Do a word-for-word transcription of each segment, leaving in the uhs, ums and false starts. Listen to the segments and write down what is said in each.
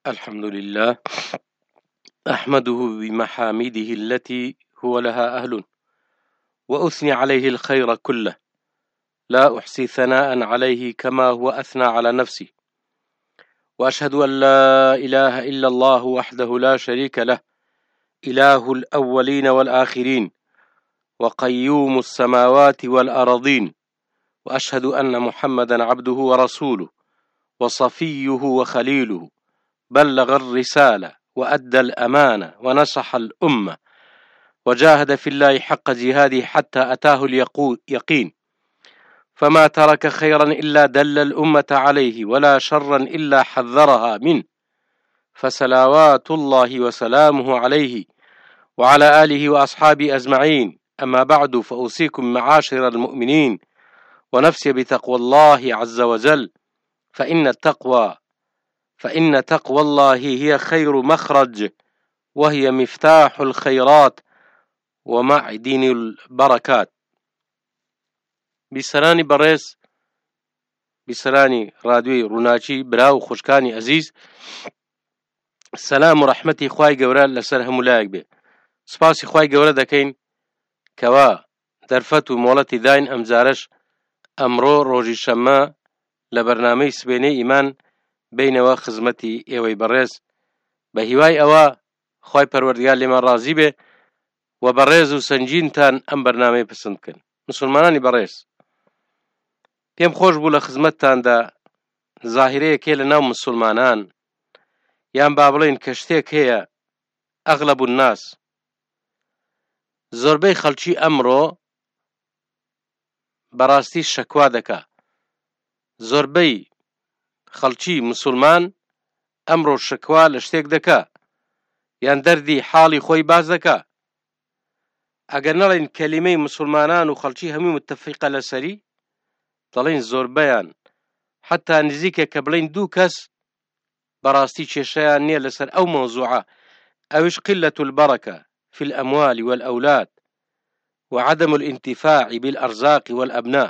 الحمد لله أحمده بمحامده التي هو لها أهل، وأثني عليه الخير كله، لا أحصي ثناء عليه كما هو أثنى على نفسه. وأشهد أن لا إله إلا الله وحده لا شريك له، إله الأولين والآخرين، وقيوم السماوات والأراضين. وأشهد أن محمدا عبده ورسوله، وصفيه وخليله، بلغ الرسالة وأدى الأمانة ونصح الأمة، وجاهد في الله حق جهاده حتى أتاه اليقين، فما ترك خيرا إلا دل الأمة عليه، ولا شرا إلا حذرها منه، فصلوات الله وسلامه عليه وعلى آله وأصحابه أجمعين. أما بعد، فأوصيكم معاشر المؤمنين ونفسي بتقوى الله عز وجل، فإن التقوى فإن تقوى الله هي خير مخرج، وهي مفتاح الخيرات ومعدن البركات. بیسەرانی بەڕێز، بیسەرانی ڕادیۆی ڕووناچی برا و خوشکانی ئەزیز، سەلام و ڕەحمەتی خوای گەورە لەسەر هەموو لایەک بێ. سپاسی خوای گەورە دەکەین کەوا دەرفەت و مۆڵەتی داین ئەمجارەش ئەمڕۆ ڕۆژی شەممە لە بەرنامەی سبێنەی ئیمان بینەوە خزمەتی ئێوەی بەڕێز، بە هیوای ئەوە خوای پەروەردگار لێمان ڕازی بێ و بەڕێز و سەنجینتان ئەم بەرنامەی پسند بکەن. مسلمانانی بەڕێز، پێم خۆش بوو لە خزمەتتاندا زاهیرەیەکێ لە ناو مسلمانان، یان با بڵێن کە شتێک هەیە ئەغلەب الناس، زۆربەی خەڵکی ئەمڕۆ بەڕاستی شەکوا دەکا. زۆربەی خەڵکی مسلمان ئەمڕۆ شەکوا لە شتێک دەکا، یان دەردی حاڵی خۆی باز دەکا. ئەگەر نەڵێن کەلیمەی مسلمانان و خەڵکی هەمووی متفقە لەسەری، دەڵێن زۆربەیان حتا نزیکە کە بڵێن دوو کەس بەڕاستی کێشەیان نییە لەسەر ئەو مەوزوعە، ئەوش قلة البركة في الأموال والأولاد وعدم الانتفاع بالأرزاق والأبناء.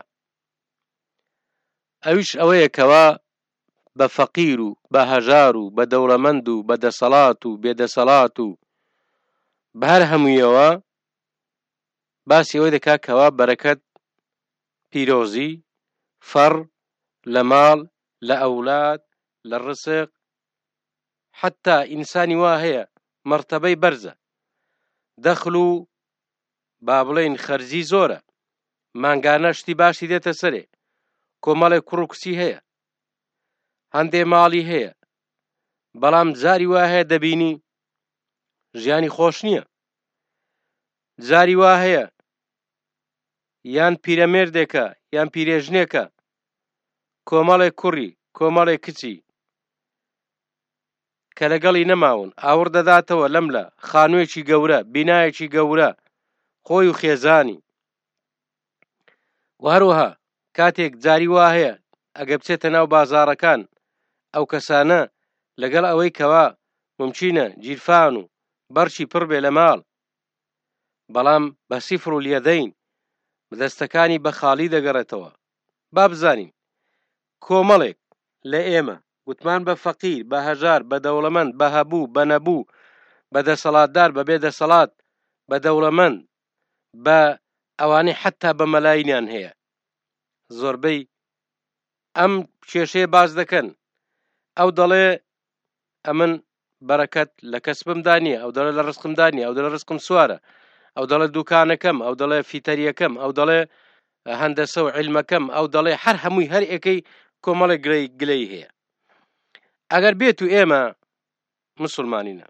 ئەوش ئەوەیە کەوا بە فەقیر و بە هەژار و بە دەوڵەمەند و بە دەسەڵات و بێدەسەڵات و بە هەر هەموویەوە باسی ئەوەی دەکا کەوا بەرەکەت، پیرۆزی، فەڕ لە ماڵ، لە ئەولاد، لە ڕزق، حتا ئینسانی وا هەیە مەرتەبەی بەرزە، دەخل و با بڵێن خەرجی زۆرە، مانگانە شتی باشی دێتە سەرێ، کۆمەڵێک کوڕ و کچی هەیە، هەندێ ماڵی هەیە، بەڵام جاری وا هەیە دەبینی ژیانی خۆش نییە. جاری وا هەیە یان پیرەمێردێکە یان پیرێژنێکە، کۆمەڵێک کوڕی کۆمەڵێک کچی کە لەگەڵی نەماون، ئاور دەداتەوە لەملە خانوویەکی گەورە، بینایەکی گەورە، خۆی و خێزانی. و هەروەها کاتێک جاری وا هەیە ئەگە بچێتە ناو بازاڕەکان، ئەو کەسانە لەگەڵ ئەوەی کەوا مومچینە جیرفان و بەرچی پڕ بێ لە ماڵ، بەڵام بە سیفر و لیەدەین دەستەکانی بە خاڵی دەگەڕێتەوە. با بزانین کۆمەڵێک لە ئێمە گوتمان بە فەقیر، بە هەژار، بە دەوڵەمەند، بە هەبوو، بە نەبوو، بە دەسەڵاتدار، بە بێدەسەڵات، بە دەوڵەمەند، بە ئەوانەی حتا بە مەلاینیان هەیە، زۆربەی ئەم کێشەیە باز دەکەن. ئەو دەڵێ ئەمن بەرەکەت لە کەسبمدا نییە، ئەو دەڵێ لە ڕزقمدا نییە، ئەو دەڵێ ڕزقم سوارە، ئەو دەڵێ دوکانەکەم، ئەو دەڵێ فیتەریەکەم، ئەو دەڵێ هەندەسە و عیلمەکەم، ئەو دەڵێ هەر هەمووی هەر ئێکەی کۆمەڵێک گلەی گلەی هەیە. ئەگەر بێت و ئێمە مسلمانینە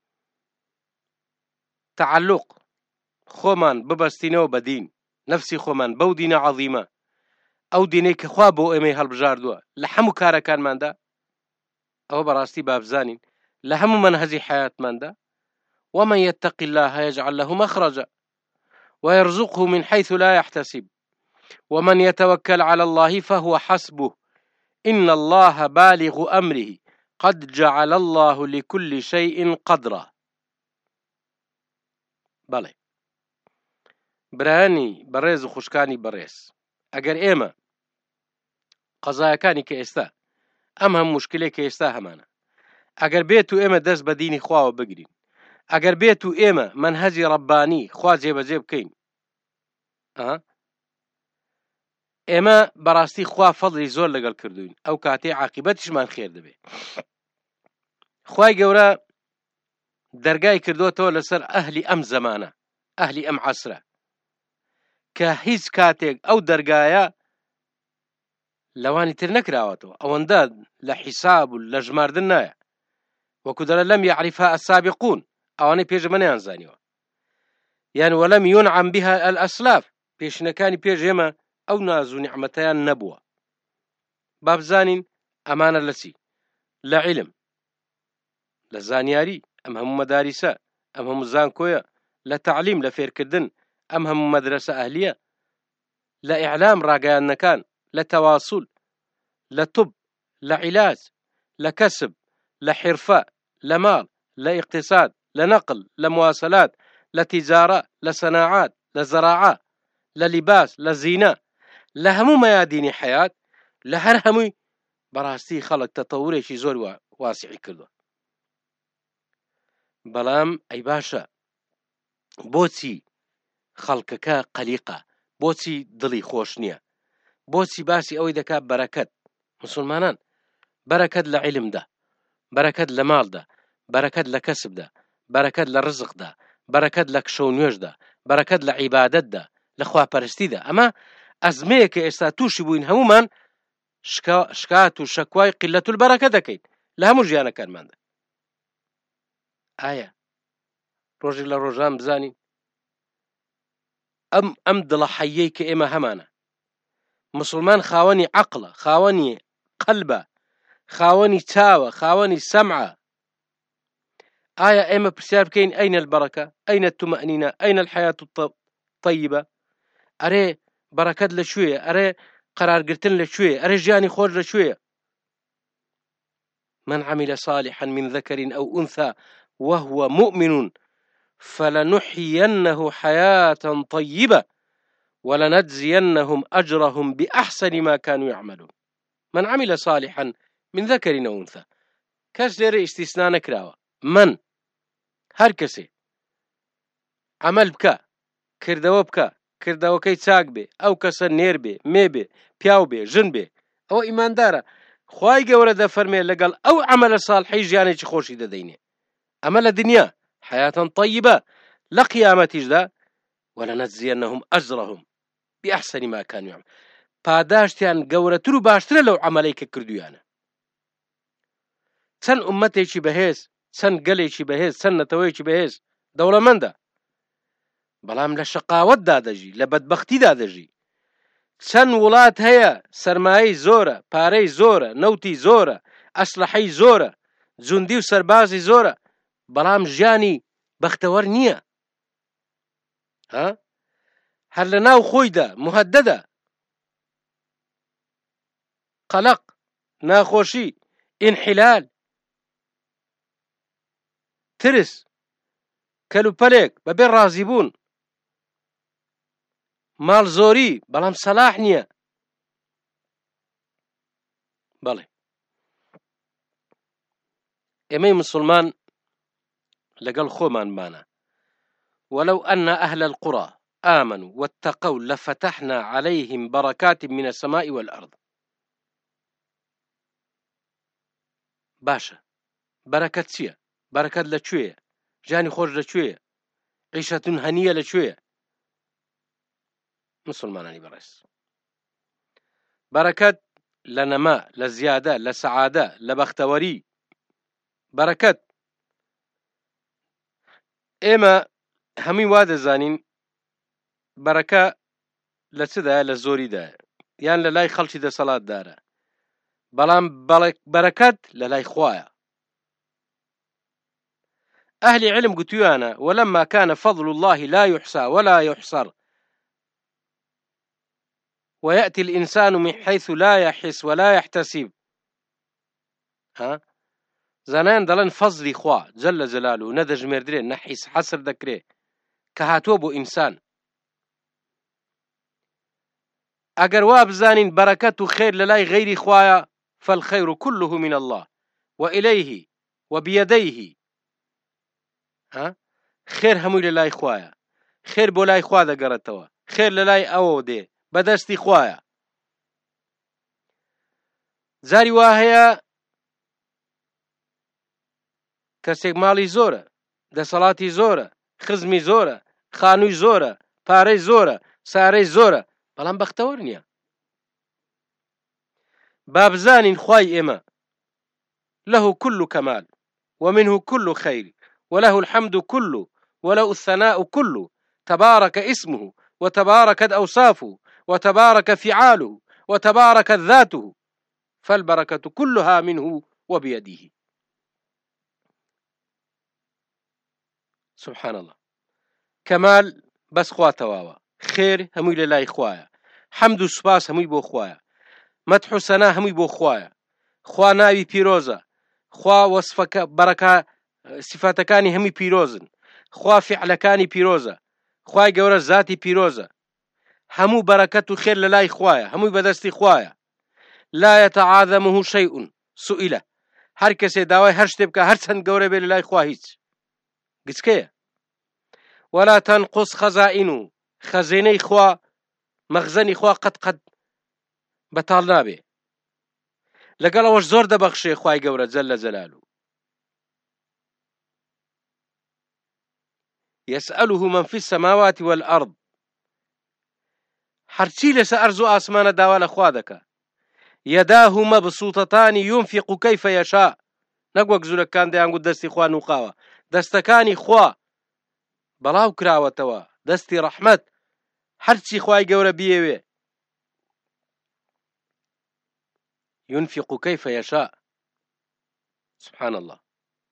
تەعەلوق خۆمان ببەستینەوە بە دین، نەفسی خۆمان بەو دینە عەظیمە، ئەو دینەی کە خوا بۆ ئێمەی هەڵبژاردووە لە هەموو کارەکانماندا، ئەوە بەڕاستی بابزانین لە هەموو مەنهەجی حیاتماندا، ومن يتق الله يجعل له مخرجا ويرزقه من حيث لا يحتسب ومن يتوكل على الله فهو حسبه إن الله بالغ أمره قد جعل الله لكل شيء قدرا. بەڵێ برایانی بەڕێز و خوشکانی بەڕێز، ئەگەر ئێمە قەزایەکانی کە ئێستا ئەم هەم مشکلەی کە ئێستا هەمانە، ئەگەر بێت و ئێمە دەست بە دینی خواوە بگرین، ئەگەر بێت و ئێمە منهەجی ڕەبانی خوا جێبەجێ بکەین، ئێمە بەڕاستی خوا فەڵی زۆر لەگەڵ کردوین، ئەو کاتێ عاقبەتیشمان خێر دەبێت. خوای گەورە دەرگای کردوتەوە لەسەر ئەهلی ئەم زەمانە، ئەهلی ئەم عەسرە، کە هیچ کاتێک ئەو دەرگایە لەوانی تر نەکراوەتەوە، ئەوەندە لە حیساب و لە ژماردن نایە، وەکو دەرە لەم یعریفها السابقون، ئەوانەی پێشمە نەیانزانیوە، یان وەلەم یونعەم بها الئەسلاف، پێشینەکانی پێش ئێمە ئەو ناز و نیعمەتەیان نەبووە. با بزانین ئەمانە لە چی؟ لە عیلم، لە زانیاری، ئەم هەموو مەداریسە، ئەم هەموو زانکۆیە، لە تەعلیم، لە فێرکردن، ئەم هەموو مەدرسە ئەهلیە، لە ئیعلام ڕاگەیاندنەکان، لە تەواسول، لە طب، لە عیلاج، لە کەسب، لە حرفە، لە ماڵ، لە ئیقتصاد، لە نەقل، لە مواصلات، لە تیجارە، لە سەناعات، لە زەراعە، لە لیباس، لە زینە، لە هەموو مەیادینی حەیات، لە هەر هەمووی بەڕاستی خەڵک تەتەورێکی زۆر واسعی کردووە. بەڵام ئەی باشە، بۆچی خەڵکەکە قەلیقە؟ بۆچی دڵی خۆش نییە؟ بۆچی باسی ئەوەی دەکات بەرەکەت؟ مسلمانان، بەرەکەت لە عیلمدا، بەرەکەت لە ماڵدا، بەرەکەت لە کەسبدا، بەرەکەت لە ڕزقدا، بەرەکەت لە کشە و نوێژدا، بەرەکەت لە عیبادەتدا، لە خواپەرستیدا. ئەمە ئەزمەیە کە ئێستا تووشی بووین هەمومان، شکات و شەکوای قیلەت البەرەکە دەکەین لە هەموو ژیانەکانماندا. ئایا ڕۆژێک لە ڕۆژان بزانین ئەم ئەم دڵە حەیەی کە ئێمە هەمانە، مسلمان خاوەنی عەقڵە، خاوەنی قەلبە، خاوەنی چاوە، خاوەنی سەمعە، ئایا ئێمە پرسیار بکەین ئەینە البەرەکە، ئەینە التومەئنینە، ئەینە الحەیات الطەیبە؟ ئەرێ بەرەکەت لەکوێیە؟ ئەرێ قەرارگرتن لەکوێیە؟ ئەرێ ژیانی خۆش لەکوێیە؟ من عمل صالحا من ذكر أو أنثى وهو مؤمن فلنحيينه حياة طيبة ولنجزينهم أجرهم بأحسن ما كانوا يعملون. من عمل صالحا من ذكر أو أنثى، کەس لێرە ئیستیسنا نەکراوە، من هەر کەسێ عمل بکە، کردەوە بکە، کردەوەکەی چاک بێ، ئەو کەسە نێر بێ، مێ بێ، پیاو بێ، ژن بێ، ئەوە ئیماندارە. خوای گەورە دەفەرمێ لەگەڵ ئەو عەمەلە ساڵحەی ژیانێکی خۆشی دەدەینێ، ئەمە لە دنیا حەیاتەن طەیبە، لە قیامەتیشدا وەلەنەجزیەنەهم ئەجرەهم بئەحسەنی ما کانوا یعملون، پاداشتیان گەورەتر و باشترە لەو عەمەلەی کە کردویانە. چەند ئومەتێکی بەهێز، چەند گەلێکی بەهێز، چەند نەتەوەیەکی بەهێز دەوڵەمەندە، بەڵام لە شەقاوەتدا دەژی، لە بەدبەختیدا دەژی. چەند وڵات هەیە سەرمایەی زۆرە، پارەی زۆرە، نەوتی زۆرە، ئەسلحەی زۆرە، جوندی و سەربازی زۆرە، بەڵام ژیانی بەختەوەر نییە. ها هەر لە ناو خۆیدا مهەددەدە، قەلەق، ناخۆشی، ئینحیلال، ترس، کەلوپەلێک بەبێ ڕازی بوون، ماڵ زۆری بەڵام سەلاح نییە. بەڵێ ئێمەی مسلمان لەگەڵ خۆمانمانە، وەلەو ئەنە ئەهل القوڕى آمنوا واتقوا لفتحنا عليهم بركات من السماء والأرض. باشە، بەرەکەت چییە؟ بەرەکەت لەکوێیە؟ ژیانی خۆش لەکوێیە؟ عیشەتون هەنیە لەکوێیە؟ مسلمانانی بەڕێز، بەرەکەت لە نەما، لە زیادە، لە سەعادە، لە بەختەوەری. بەرەکەت ئێمە هەمووی وا دەزانین بەرەکە لە چدایە؟ لە زۆریدایە، یان لە لای خەڵکی دەسەڵاتدارە، بەڵام بەرەکەت لە لای خوایە. ئەهلی علم گوتویانە وەلەما كان فضل الله لا يحصى ولا يحصر ويأتي الإنسان من حيث لا يحس ولا يحتسب. ها زانان دەڵێن فەزلی خوا جەلە جەلالوه نەدەژمێردرێ، نەحیس حەسر دەکرێ، کە هاتووە بۆ ئینسان. ئەگەر وا بزانین بەرەکەت و خێر لە لای غەیری خوایە، فالخەیر كله من الله وإليه وبيديه ها خير همووی لە لای خوایە خێر بۆ لای خوا دەگەڕێتەوە خێر لە لای ئەوە دێ بەدەستی خوایە جاری وا هەیە کەسێک ماڵی زۆرە دەسەڵاتی زۆرە خزمی زۆرە خانووی زۆرە پارەی زۆرە سارەی زۆرە بەڵام بەختەوەر نییە با بزانین خوای ئێمە له كل كمال ومنه كل خير وله الحمد كله وله الثناء كله تبارك اسمه وتباركت أوصافه وتبارك فعاله وتباركت ذاته فالبركة كلها منه وبيده سبحان الله كمال بس خوا تواوا خير هموي للاي خوايا حمد وسباس هموي بو خوايا مدح وسنا هموي بو خوايا خوا ناوي بيروزا خوا وصفك بركة صفاتكاني همي بيروزن خوا فعلكاني بيروزا خوا گەورە ذاتی پیرۆزە هەموو بەرەکەت و خێر لە لای خوایە هەمووی بەدەستی خوایە لا يتعاظمه شيء سئل هەر کەسێ داوای هەر شتێ بکە هەر چەند گەورە بێ لە لای خوا هیچ گچکەیە ولا تنقص خزائنه خەزینەی خوا مەخزەنی خوا قەت قەت بەتاڵ نابێ لەگەڵ ئەوەش زۆر دەبەخشێ خوای گەورە جەلە جەلالو يسأله من في السماوات والأرض هرچی لەسەر ئەرز و ئاسمانە داوا لە خوا دەکا يداه مبسوطتان ينفق كيف يشاء نەک زورەکان دەیانگوت دەستی خوا نوقاوە دەستەکانی خوا بەڵاو کراوەتەوە دەستی ڕەحمەت هەرچی خوای گەورە بیەوێ ينفق كيف يشاء سبحان الله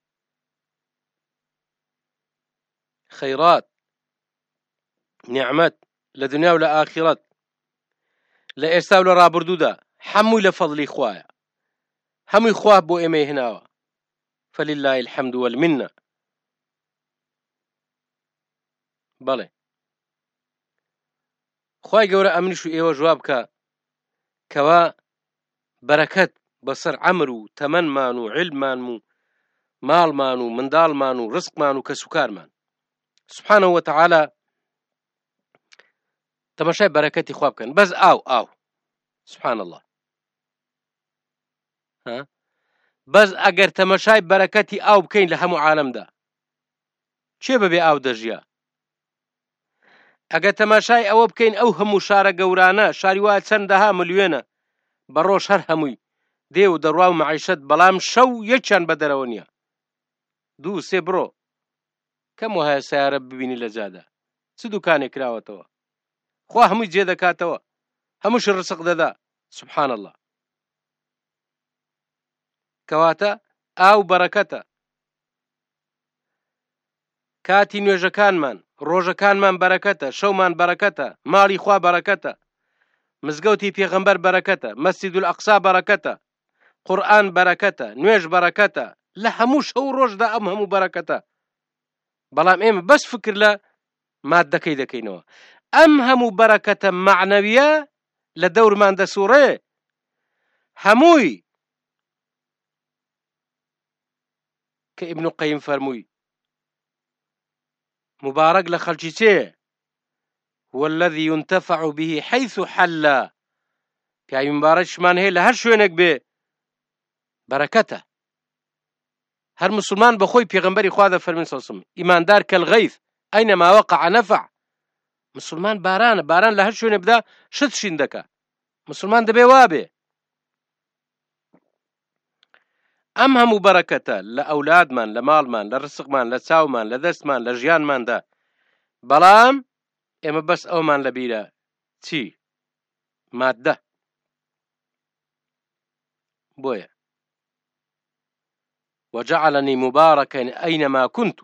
خيرات نعمت لدنيا ولا آخرت لا ئێستا و لە ڕابردوودا هەمووی لە فەضلی خوایە هەمووی خوا بۆ ئێمە هێناوە فلله الحمد والمنة بەڵێ خوای گەورە ئەمنیش و ئێوە جواب بکە کەوا بەرەکەت بەسەر عەمر و تەمەنمان و عیلممان و ماڵمان و منداڵمان و ڕزقمان و کەسوکارمان سبحانه وتعالى تماشای بەرەکەتی خوا بکەن بەس ئاو ئاو سبحان الله ها بەس ئەگەر تەماشای بەرەکەتی ئاو بکەین لە هەموو عالەمدا چێ بەبێ ئاو دەژیا ئەگەر تەماشای ئەوە بکەین ئەو هەموو شارە گەورانە شاری وایە چەندەها ملیۆنە بەڕۆژ هەر هەمووی دێ و دەڕوا و مەعیشەت بەڵام شەو یەکیان بە دەرەوە نییە دوو سێ بڕۆ کەم وهەیە سیارە ببینی لە جادا چ دوکانێک کراوەتەوە خوا هەمووی جێ دەکاتەوە هەمووش ڕزق دەدا سبحان الله کەواتە ئاو بەرەکەتە کاتی نوێژەکانمان ڕۆژەکانمان بەرەکەتە شەومان بەرەکەتە ماڵی خوا بەرەکەتە مزگەوتی پێغەمبەر بەرەکەتە مەسجید الئەقسا بەرەکەتە قورئان بەرەکەتە نوێژ بەرەکەتە لە هەموو شەو ڕۆژدا ئەم هەموو بەرەکەتە بەڵام ئێمە بەس فکر لە مادەکەی دەکەینەوە ئەم هەموو بەرەکەتە معنەویە لە دەورمان دەسوڕێ هەمووی کە ئیبن قەیم فەرمووی مبارەک لە خەڵکی چێ هو الذي ينتفع به حيث حل پیاوی مبارەکشمان هەیە لە هەر شوێنێک بێ بەرەکەتە هەر مسلمان بەخۆی پێغەمبەری خوا دەفەرمێن سەڵسم ئیماندار کەلغەیث ئەینەما وەقع نەفع مسلمان بارانە باران لە هەر شوێنێ بدا شت شین دەکا مسلمان دەبێ وابێ ئەم هەموو بەرەکەتە لە ئەولادمان لە ماڵمان لە ڕزقمان لە چاومان لە دەستمان لە ژیانماندا بەڵام ئێمە بەس ئەومان لە بیرە چی مادە بۆیە وجعلني مباركا أينما كنت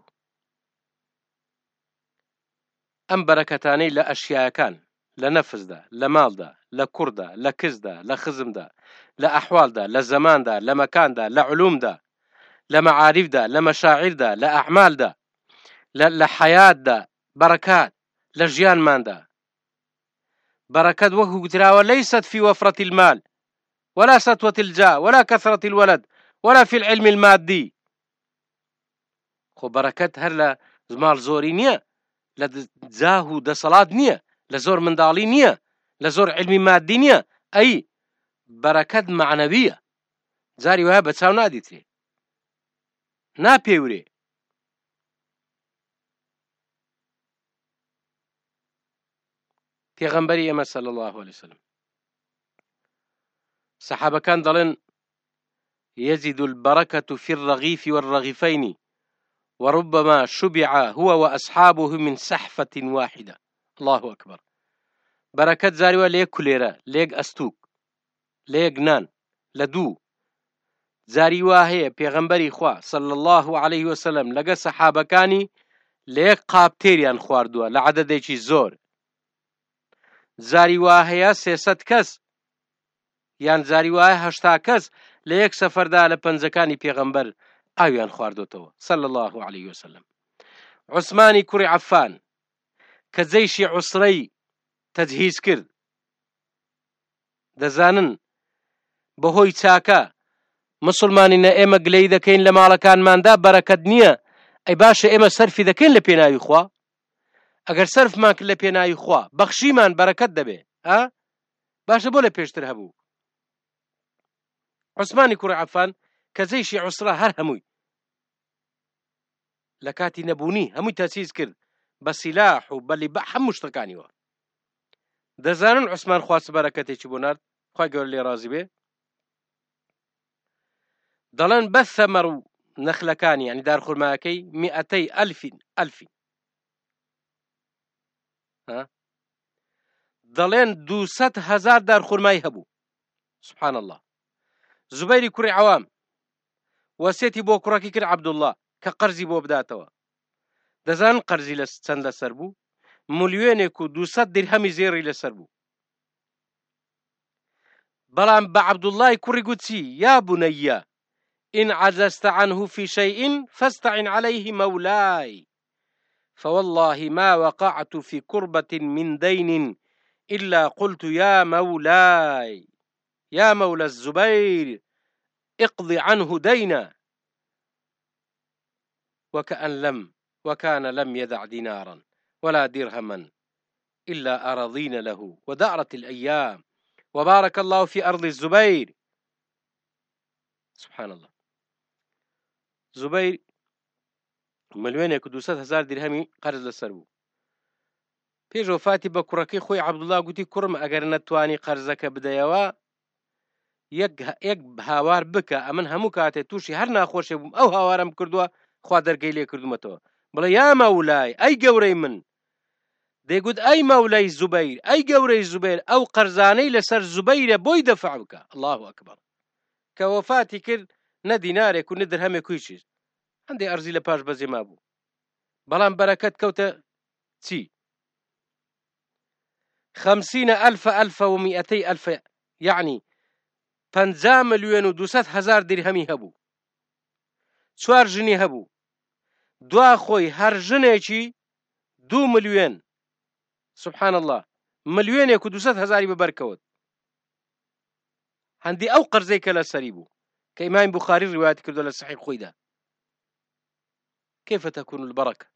ئەم بەرەکەتانەی لە ئەشیاکان لە نەفسدا لە ماڵدا لە کوڕدا لە کزدا لە خزمدا لە ئەحوالدا لە زەماندا لە مەکاندا لە علومدا لە مەعاریفدا لە مەشاعیردا لە ئەعمالدا لە حەیاتدا بەرەکات لە ژیانماندا بەرەکەت وەکو گوتراوە لەیست في وفرة المال ولا سطوة الجاه ولا كثرة الولد ولا في العلم المادي خۆ بەرەکەت هەر لە ماڵ زۆری نییە، لە جاه و دەسەڵات نییە، لە زۆر منداڵی نییە، لە زۆر علمی مادی نییە، ئەی بەرەکەت معنەویە. جاری وایە بە چاو نادیترێ، ناپێورێ. پێغەمبەری ئێمە صلی الله عليه وسلم سەحابەکان دەڵێن يجد البركة في الرغيف والرغيفين وربما شبع هو وأصحابه من سحفة واحدة. الله أكبر. بركة زاروا ليك كليرا ليك أستوك ليك نان لدو زاروا هي پیغمبري خوا صلى الله عليه وسلم لقى صحابكاني ليك قابتيريان خواردوا لعددێکی زۆر. زاری وایە سێسەد کەس یان زاری وایە هەشتا کەس لە یەک سەفەردا لە پەنجەکانی پێغەمبەر ئاویان خواردوتەوە صلى الله عليه وسلم. عوسمانی کوڕی عەفان کە جەیشی عوسرەی تەجهیز کرد، دەزانن بەهۆی چاکە مسلمانینە ئێمە گلەی دەکەین لە ماڵەکانماندا بەرەکەت نییە، ئەی باشە ئێمە سەرفی دەکەین لە پێناوی خوا؟ ئەگەر سەرفمان کرد لە پێناوی خوا بەخشیمان بەرەکەت دەبێ. ها باشە بۆ لە پێشتر هەبوو. عوسمانی کوڕی عەفان کە جەیشی عوسرە هەر هەمووی لە کاتی نەبوونی هەمووی تەجهیز کرد بە سیلاح و بە لیبە هەموو شتەکانیوە. دەزانن عوسمان خواست بەرەکەتێکی بۆ نارد، خوای گەورە لێ ڕازی بێ، دەڵێن بە ثەمەر و نەخلەکانی یعنی دارخورماکەی میئەتەی ئەلفین ئەلفین دەڵێن دووسەد هەزار دارخورمای هەبوو. سبحان الله. زوبەیری کوڕی عەوام وەسیەتی بۆ کوڕەکەی کرد عەبدوڵڵا کە قەرزی بۆ بداتەوە. دەزانن قەرزی لە چەند لەسەر بوو؟ ملیۆنێک و دووسەد دیرهەمی زێڕی لەسەر بوو. بەڵام بە عەبدوڵڵای کوڕی گوتی یا بونەیە إن عجزت عنه في شيء فاستعن عليه مولاي فوالله ما وقعت في كربة من دين إلا قلت يا مولاي يا مولى الزبير اقض عنه دينا وكأن لم وكان لم يدع دينارا ولا درهما إلا أرضين له ودارت الأيام وبارك الله في أرض الزبير. سبحان الله. زبير مليونێک و دووسەد هەزار دیرهەمی قەرز لەسەر بوو. پێش وەفاتی بە کوڕەکەی خۆی عەبدوڵڵا گوتی کوڕم ئەگەر نەتوانی قەرزەکە بدەیەوە یەک هاوار بکە، ئەمن هەموو کاتێ تووشی هەر ناخۆشێ بووم ئەو هاوارم کردووە خوا دەرگەی لێ کردومەتەوە. بڵێ یا مەولای ئەی گەورەی من، دەیگوت ئەی مەولای زوبەیر ئەی گەورەی زوبەیر ئەو قەرزانەی لەسەر زوبەیرە بۆی دەفع بکە. الله ئەکبەر. کە وەفاتی کرد نە دینارێک و نە درهەمێک و هیچیش، هەندێک ئەرزی لە پاش بەجێ مابوو، بەڵام بەرەکەت کەوتە چی؟ خەمسینە ئەلفە ئەلفە و میئەتەی ئەلفە، یعنی پەنجا ملیۆن و دووسەد هەزار دیرهەمی هەبوو. چوار ژنی هەبوو، دوا خۆی هەر ژنێکی دوو ملیۆن. سبحان الله. ملیۆنێک و دووسەد هەزاری بەبەرکەوت. هەندی ئەو قەرزەی کە لەسەری بوو کە ئیمامی بوخاری ڕیواەتی کردووە لە سەحیح خۆیدا. كيف تكون البركة؟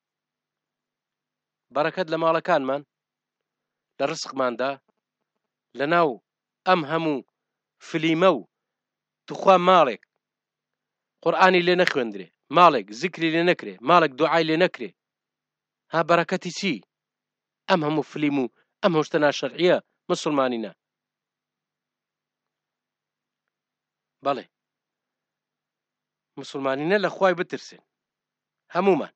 بركة لما كان من لرزق من دا لناو أم همو فليمو تخوان مالك قرآني اللي نخوندري مالك ذكري اللي نكري مالك دعاي اللي نكري، ها بركتي سي أم همو فليمو أم هشتنا شرعية مسلمانينا. بله مسلمانينا لخواي بترسن هموما.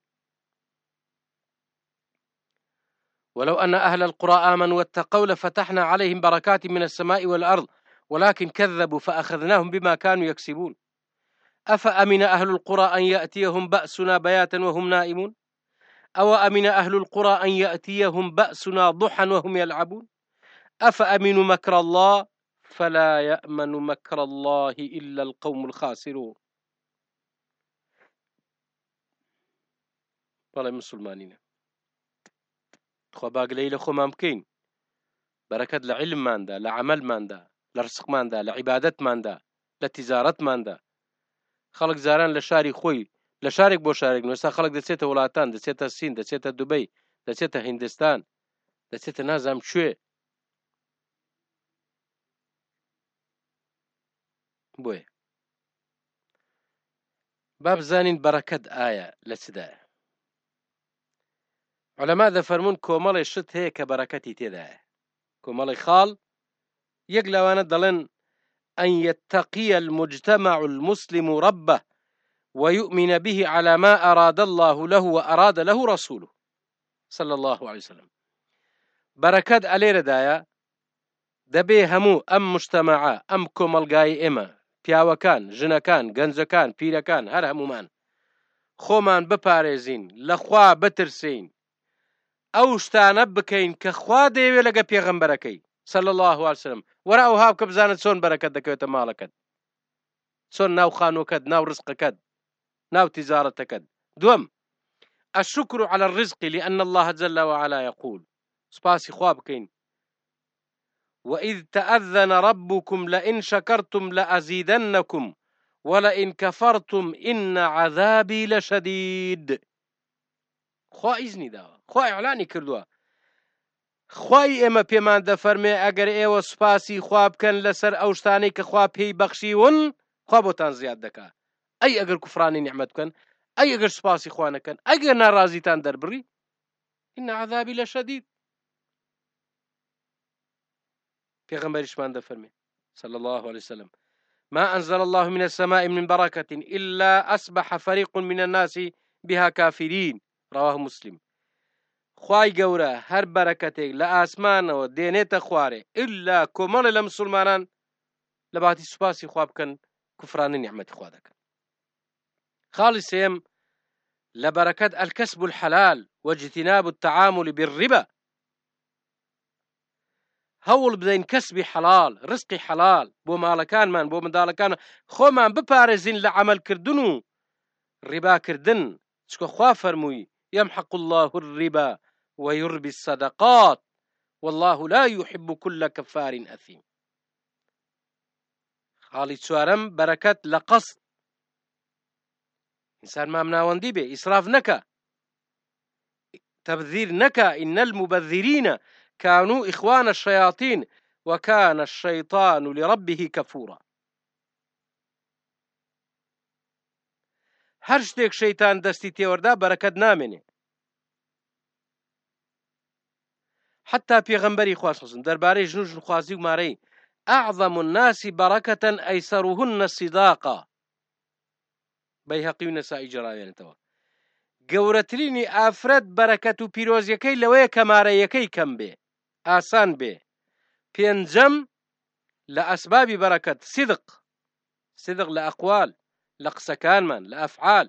ولو أن أهل القرى آمنوا واتقوا لفتحنا عليهم بركات من السماء والأرض ولكن كذبوا فأخذناهم بما كانوا يكسبون. أفأمن أهل القرى أن يأتيهم بأسنا بياتا وهم نائمون أو أمن أهل القرى أن يأتيهم بأسنا ضحى وهم يلعبون أفأمنوا مكر الله فلا يأمن مكر الله إلا القوم الخاسرون. والله مسلمانين خو باقلي لخو ممكن بركة لعلم ماندا لعمل ماندا لرزق ماندا لعبادت ماندا لتجارت ماندا. خلق زاران لشاري خوي لە شارێک بۆ شارێک نوێستا خەڵک دەچێتە وڵاتان، دەچێتە سین، دەچێتە دوبەی، دەچێتە هیندستان، دەچێتە نازام کوێ. بۆیە با بزانین بەڕەکەت ئایا لە چدایە. عولەما دەفەرمون کۆمەڵی شت هەیە کە بەڕەکەتی تێدایە. کۆمەڵی خاڵ یەک لەوانە دەڵێن أن يتقي المجتمع المسلم ربه ويؤمن به على ما أراد الله له وأراد له رسوله صلى الله عليه وسلم. بركات عليه ردايا دەبێ هەموو ئەم مجتەمەعە ئەم کۆمەڵگای ئێمە پیاوەکان، ژنەکان، گەنجەکان، پیرەکان، هەر هەمومان خۆمان بپارێزین، لەخوا بترسین، ئەو شتانە بکەین کە خوا دەیەوێت لەگە پێغەمبەرەکەی صلى الله عليه وسلم. وەرە ئەو هاو کە بزانت چۆن بەرەکەت دەکەوێتە ماڵەکەت، چۆن ناو خانووەکەت، ناو ڕزقەکەت، ناو تیجارەتەکەت. دووەم الشكر على الرزق لأن الله جل وعلا يقول سپاسی خوا بکەین وإذ تأذن ربكم لئن شكرتم لأزيدنكم ولئن كفرتم إن عذابي لشديد. خوا ئیزنی داوە، خوا ئیعلانی کردووە، خوای ئێمە پێمان دەفەرمێ ئەگەر ئێوە سوپاسی خوا بکەن لەسەر ئەو شتانەی کە خوا پێی بەخشیون خوا بۆتان زیاد دەکا. ئەی ئەگەر کوفرانی نیعمەت بکەن، ئەی ئەگەر سوپاسی خوا نەکەن، ئەگەر ناڕازیتان دەربڕی إن عذابي لشديد. پێغەمبەریشمان دەفەرمێ صلى الله عليه وسلم ما أنزل الله من السماء من بركة إلا أصبح فريق من الناس بها كافرين رواه مسلم. خوای گەورە هەر بەرەکەتێک لە ئاسمانەوە دێنێتە خوارێ ئللا کۆمەڵێ لە مسلمانان لە باتی سوپاسی خوا بکەن کوفرانی نیعمەتی خوا دەکەن. خاڵی سێم لە بەرەکەت الكسب الحلال واجتناب التعامل بالربا. هەوڵ بدەین کەسبی حەڵال، ڕزقی حەڵال بۆ ماڵەکانمان، بۆ منداڵەکان خۆمان بپارێزین لە عەمەلکردن و ڕیباکردن. چکە خوا فەرمووی يمحق الله الربا ويربي الصدقات والله لا يحب كل كفار أثيم. خاڵی چوارەم بەرەکەت لە قەسد، ئینسان مامناوەندی بێ، ئیسراف نەکە، تەبذیر نەکە. إن المبذرين كانوا إخوان الشياطين وكان الشيطان لربه كفورا. هەر شتێک شەیتان دەستی تێوەردا بەرەکەت نامێنێ. حتا پێغەمبەری خوا صلی الله علیه و سلم دەربارەی ژن و ژنخوازی و مارەی أعظم الناس بركة أيسرهن صداقا بەیهەقی و نەسائی جێڕاوێنێتەوە. گەورەترینی ئافرەت بەرەکەت و پیرۆزیەکەی لەوەیە کە مارەیەکەی کەم بێ، ئاسان بێ. پێنجەم لە ئەسبابی بەرەکەت صدق، صدق لە ئەقوال، لە قسەکانمان، لە ئەفعال.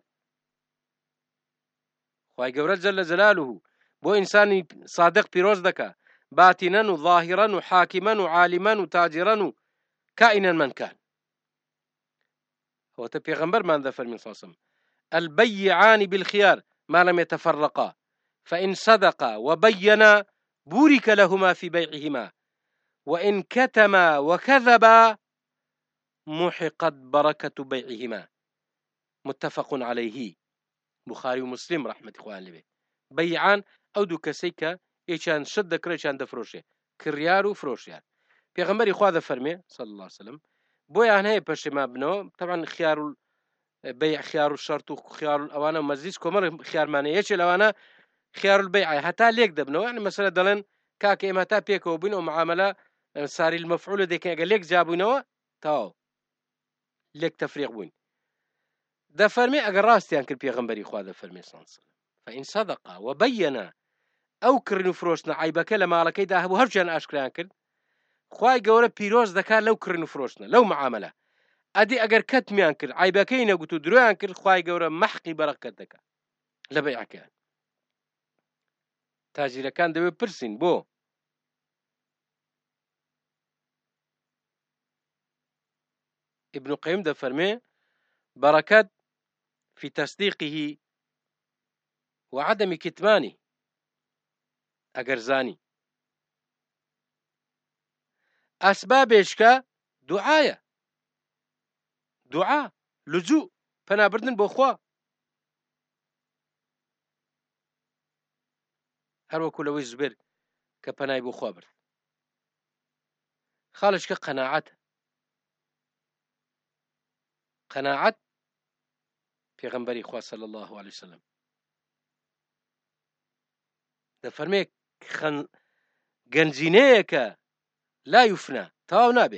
خوای گەورە جەل جەلالوه بۆ ئینسانی صادق پیرۆز دەکا، باتینەن و ظاهرەن و حاکمەن و عالیمەن و تاجرەن و کائینەن من کان. ئەوەتە پێغەمبەرمان دەفەرمێ صلی الله علیه وسلم البيعان بالخيار ما لم يتفرقا فإن صدقا وبينا بورك لهما في بيعهما وإن كتما وكذبا محقت بركة بيعهما متفق عليه بخاري ومسلم رحمة إخوان لبي. بيعان أو دو كسيكا إيشان شد كريشان دفروشي كريار وفروشيار. پیغمبر إخوة دفرمي صلى الله عليه وسلم بويان هاي پشت ما بنو طبعا خيار بيع خيار الشرط وخيار الأوانة ومزيز كومر خيار ماني يش الأوانة خيار البيع حتى ليك دبنو. يعني مثلا دلن كاك إما تا بيكو بينو معاملة صار المفعول ديك قال ليك جابينو تاو ليك تفريق بوين دفرمي أجر راستي أنكر بيغمبري إخوة دفرمي صلى الله عليه وسلم فإن صدقا وبينا أو كرنو فروشنا عيبك لما على كيدا هبو هرجان أشكر أنكر خوای گەورە پیرۆز دەکات لەو کڕن و فرۆشتنە، لەو معاملە. ئەدی ئەگەر کەتمیان کرد عیبەکەی نەگوت و درۆیان کرد خوای گەورە مەحقی بەرەکەت دەکات لە بەیعەکەیان. تاجیرەکان دەوێت پرسین بۆ ابن قیم دەفەرمێ بەرەکەت في تصديقه وعدم كتمانه. ئەگەر زانی ئەسبابێشکە دوعایە، دوعا لجوء پەنابردن بۆ خوا. هەروەکو لەوەی زبێر کە پەنای بۆ خوا برد. خاڵشکە قەناعەتە. قەناعەت پێغەمبەری خوا صلی الله عليه وسلم دەفەرمێ گەنجینەیەکە لا یفنا تەواو نابێ.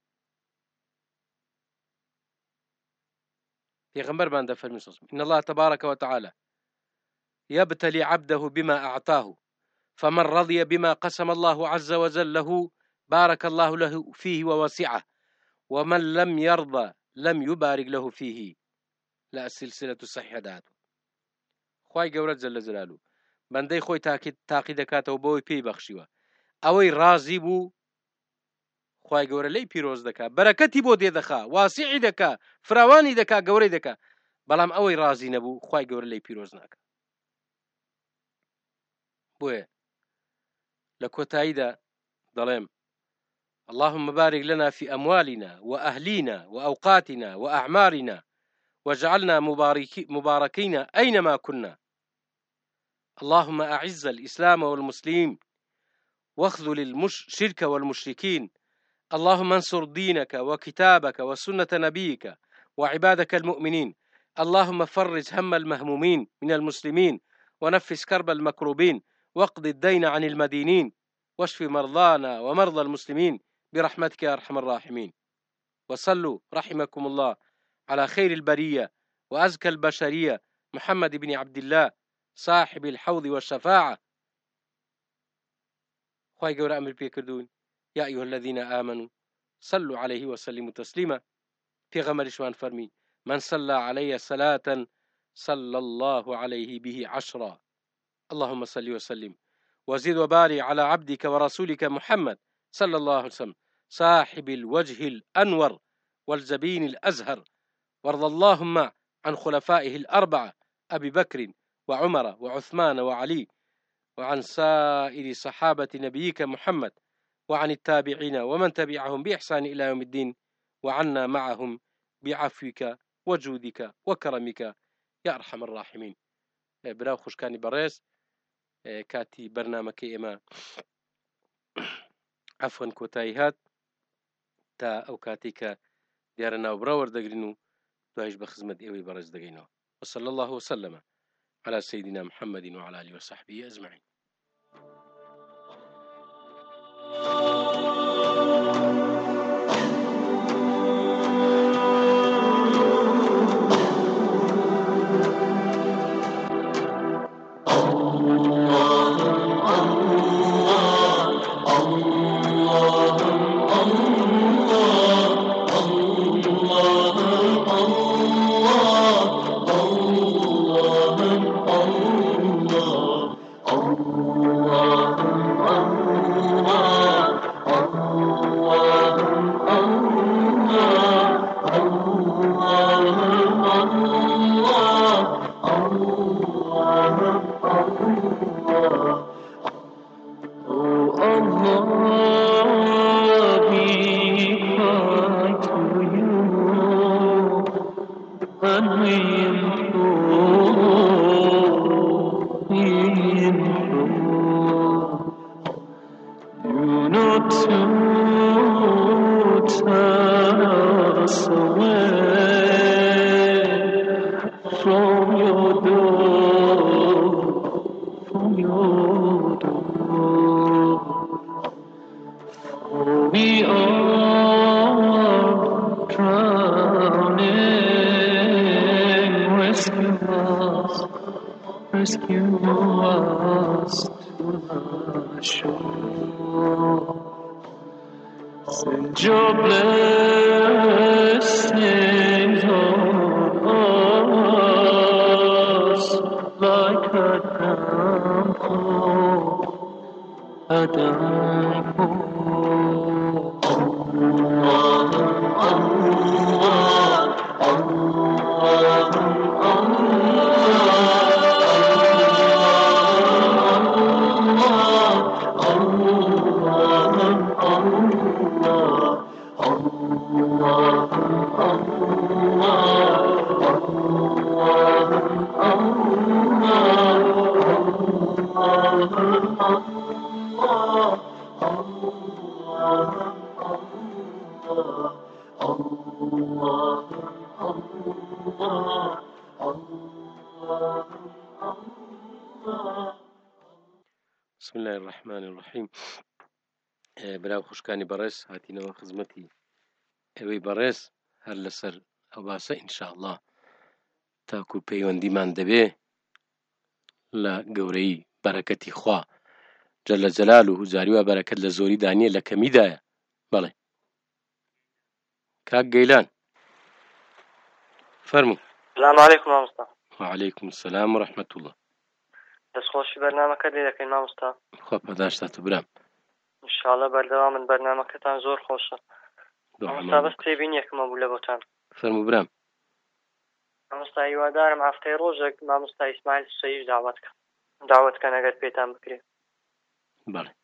پێغەمبەرمان دەفەرمی إن الله تبارك وتعالى يبتلي عبده بما أعطاه فمن رضي بما قسم الله عز وجل له بارك الله له فيه ووسعه ومن لم يرضى لم يبارك له فيه. لا السلسلة الصحيحة داتو خوای گەورە جەل جەلالو بەندەی خۆی تاقی دەکاتەوە بۆی پێی بەخشیوە ئەوەی رازی بوو خوای گەورە لێی پیرۆز دەکا بەرەکەتی بۆ دێدەخا واسیعی دەکا فراوانی دەکا گەورەی دەکا بەڵام ئەوەی رازی نەبوو خوای گەورە لێی پیرۆز ناکە. بۆیە لە کۆتاییدا دەڵێم اللهم بارك لنا في أموالنا وأهلينا وأوقاتنا وأعمارنا واجعلنا مباركين أينما كنا. اللهم أعز الإسلام والمسلمين واخذل الشرك والمشركين. اللهم انصر دينك وكتابك وسنة نبيك وعبادك المؤمنين. اللهم فرج هم المهمومين من المسلمين ونفس كرب المكروبين واقض الدين عن المدينين واشف مرضانا ومرضى المسلمين برحمتك يا أرحم الراحمين. وصلوا رحمكم الله على خير البرية وأزكى البشرية محمد بن عبد الله صاحب الحوض والشفاعة. خواهي قورا أمر بيكردون يا أيها الذين آمنوا صلوا عليه وسلموا تسليما. في غمر شوان فرمي من صلى علي صلاة صلى الله عليه به عشرا. اللهم صل وسلم وزد وبارك على عبدك ورسولك محمد صلى الله عليه وسلم صاحب الوجه الأنور والجبين الأزهر. وارض اللهم عن خلفائه الأربعة أبي بكر وعمر وعثمان وعلي وعن سائر صحابة نبيك محمد وعن التابعين ومن تبعهم بإحسان إلى يوم الدين وعنا معهم بعفوك وجودك وكرمك يا أرحم الراحمين. براو خوشكاني بريس كاتي برنامج إما عفوا كوتايهات تا أو كاتيكا ديارنا وبراور دقرنو دوائش بخزمة إيوي برز دقينو. وصلى الله وسلم على سيدنا محمد وعلى آله وصحبه أجمعين. بسم الله الرحمن الرحيم. براو خوشکانی بەڕێز هاتینەوە خزمەتی ئەوەی بەڕێز هەر لەسەر ئەو باسە ئینشاءالله تاکو پەیوەندیمان دەبێ لە گەورەی بەرەکەتی خوا جەلە جەلاله و جاریوا بەرەکەت لە زۆری دانیە لە کەمیدایە. بەڵێ کاک گەیلان فەرموو. السلام عليكم مامۆستا. وعليكم السلام ورحمة الله. دەستخۆشی بەرنامەکەت لێ دەکەین مامۆستا. خوا پەداشتاتە برام. انشاءالله بەردەوامن بەرنامەکەتان زۆر خۆشە. مامۆستا بەس تێبین یەکمە بوو لە بۆتان. فەرموو برام. مامۆستا هیوادارم هەفتەی ڕۆژێک مامۆستا ئیسماعیل سوسەییش داوات کە داوەتکەن ئەگەر پێتان بکرێت. بەڵێ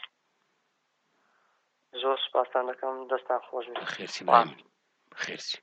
زۆر سوپاسان دەکەم دەستان خۆش بێت. خێرسی برام خێرسی.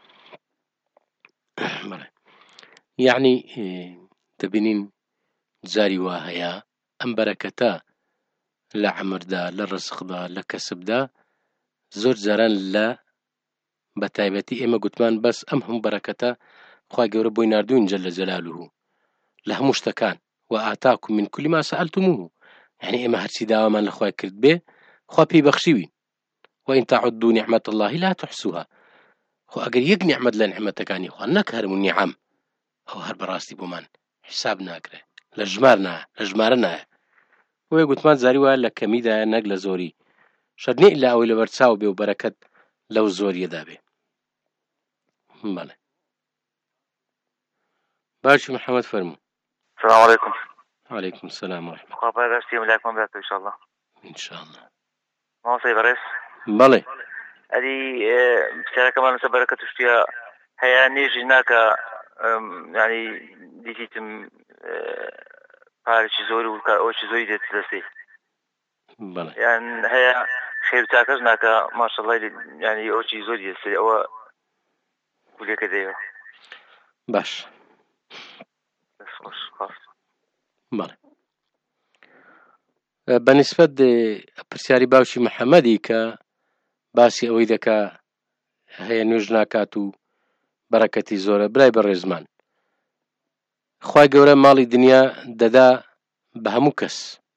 بەڵێ یعنی دەبینین جاری وا هەیە ئەم بەرەکەتە لە عەمردا لە ڕزقدا لە کەسبدا زۆر جاران لە بەتایبەتی ئێمە گوتمان بەس ئەم هەموو بەرەکەتە خوای گەورە بۆی ناردووین جەلە جەلاله لە هەموو شتەکان و ئاتاکم من کولی ما سەئەلتموه. یعنی ئێمە هەرچی داوامان لە خوای کرد بێ خوا پێی بەخشیوین. وئین تەعودوا نعمەت الله لا تحصوها. خۆ ئەگەر یەک نیعمەت لە نیعمەتەکانی خوا نەک هەرموو نیعەم ئەو هەر بەڕاستی بۆمان حساب ناکرێ لە ژمار نایە لە ژمارە نایە. وێ گوتمان زاری وایە لە کەمیدایە نەک لە زۆری شەرنی ئیلا ئەوەی لە بەرچاو بێ و بەرەکەت لەو زۆریەدا بێ. بەڵێ باشی محەممەد فەرموو. السلام عليكم. وعليكم السلام ورحمة الله. خوا پاداشتی ملاکم بێت ان شاء الله. إن شاء الله. مامۆستای بەڕێز. بەڵێ ئەدی پرسیارەکەمان لەسەر بەرەکەت توشتیە هەیە نێژی ناکە ینی دیتیتم پارێکی زۆری و ئەوەی زۆری دێت دەستێ. بەڵێ یان هەیە خێر چاکەش ناکە ماشەڵڵا ینی ئەوەی زۆری دەستێ ئەوە گولێکە دەیەوە. باش دەست خۆش خواست. بەڵێ بەنسبەت پرسیاری باوکی محەممەدی کە باسی ئەوەی دەکا هەیە نوێژ ناکات و بەرەکەتی زۆرە. برای بەڕێزمان خوای گەورە ماڵی دنیا دەدا بە هەموو کەس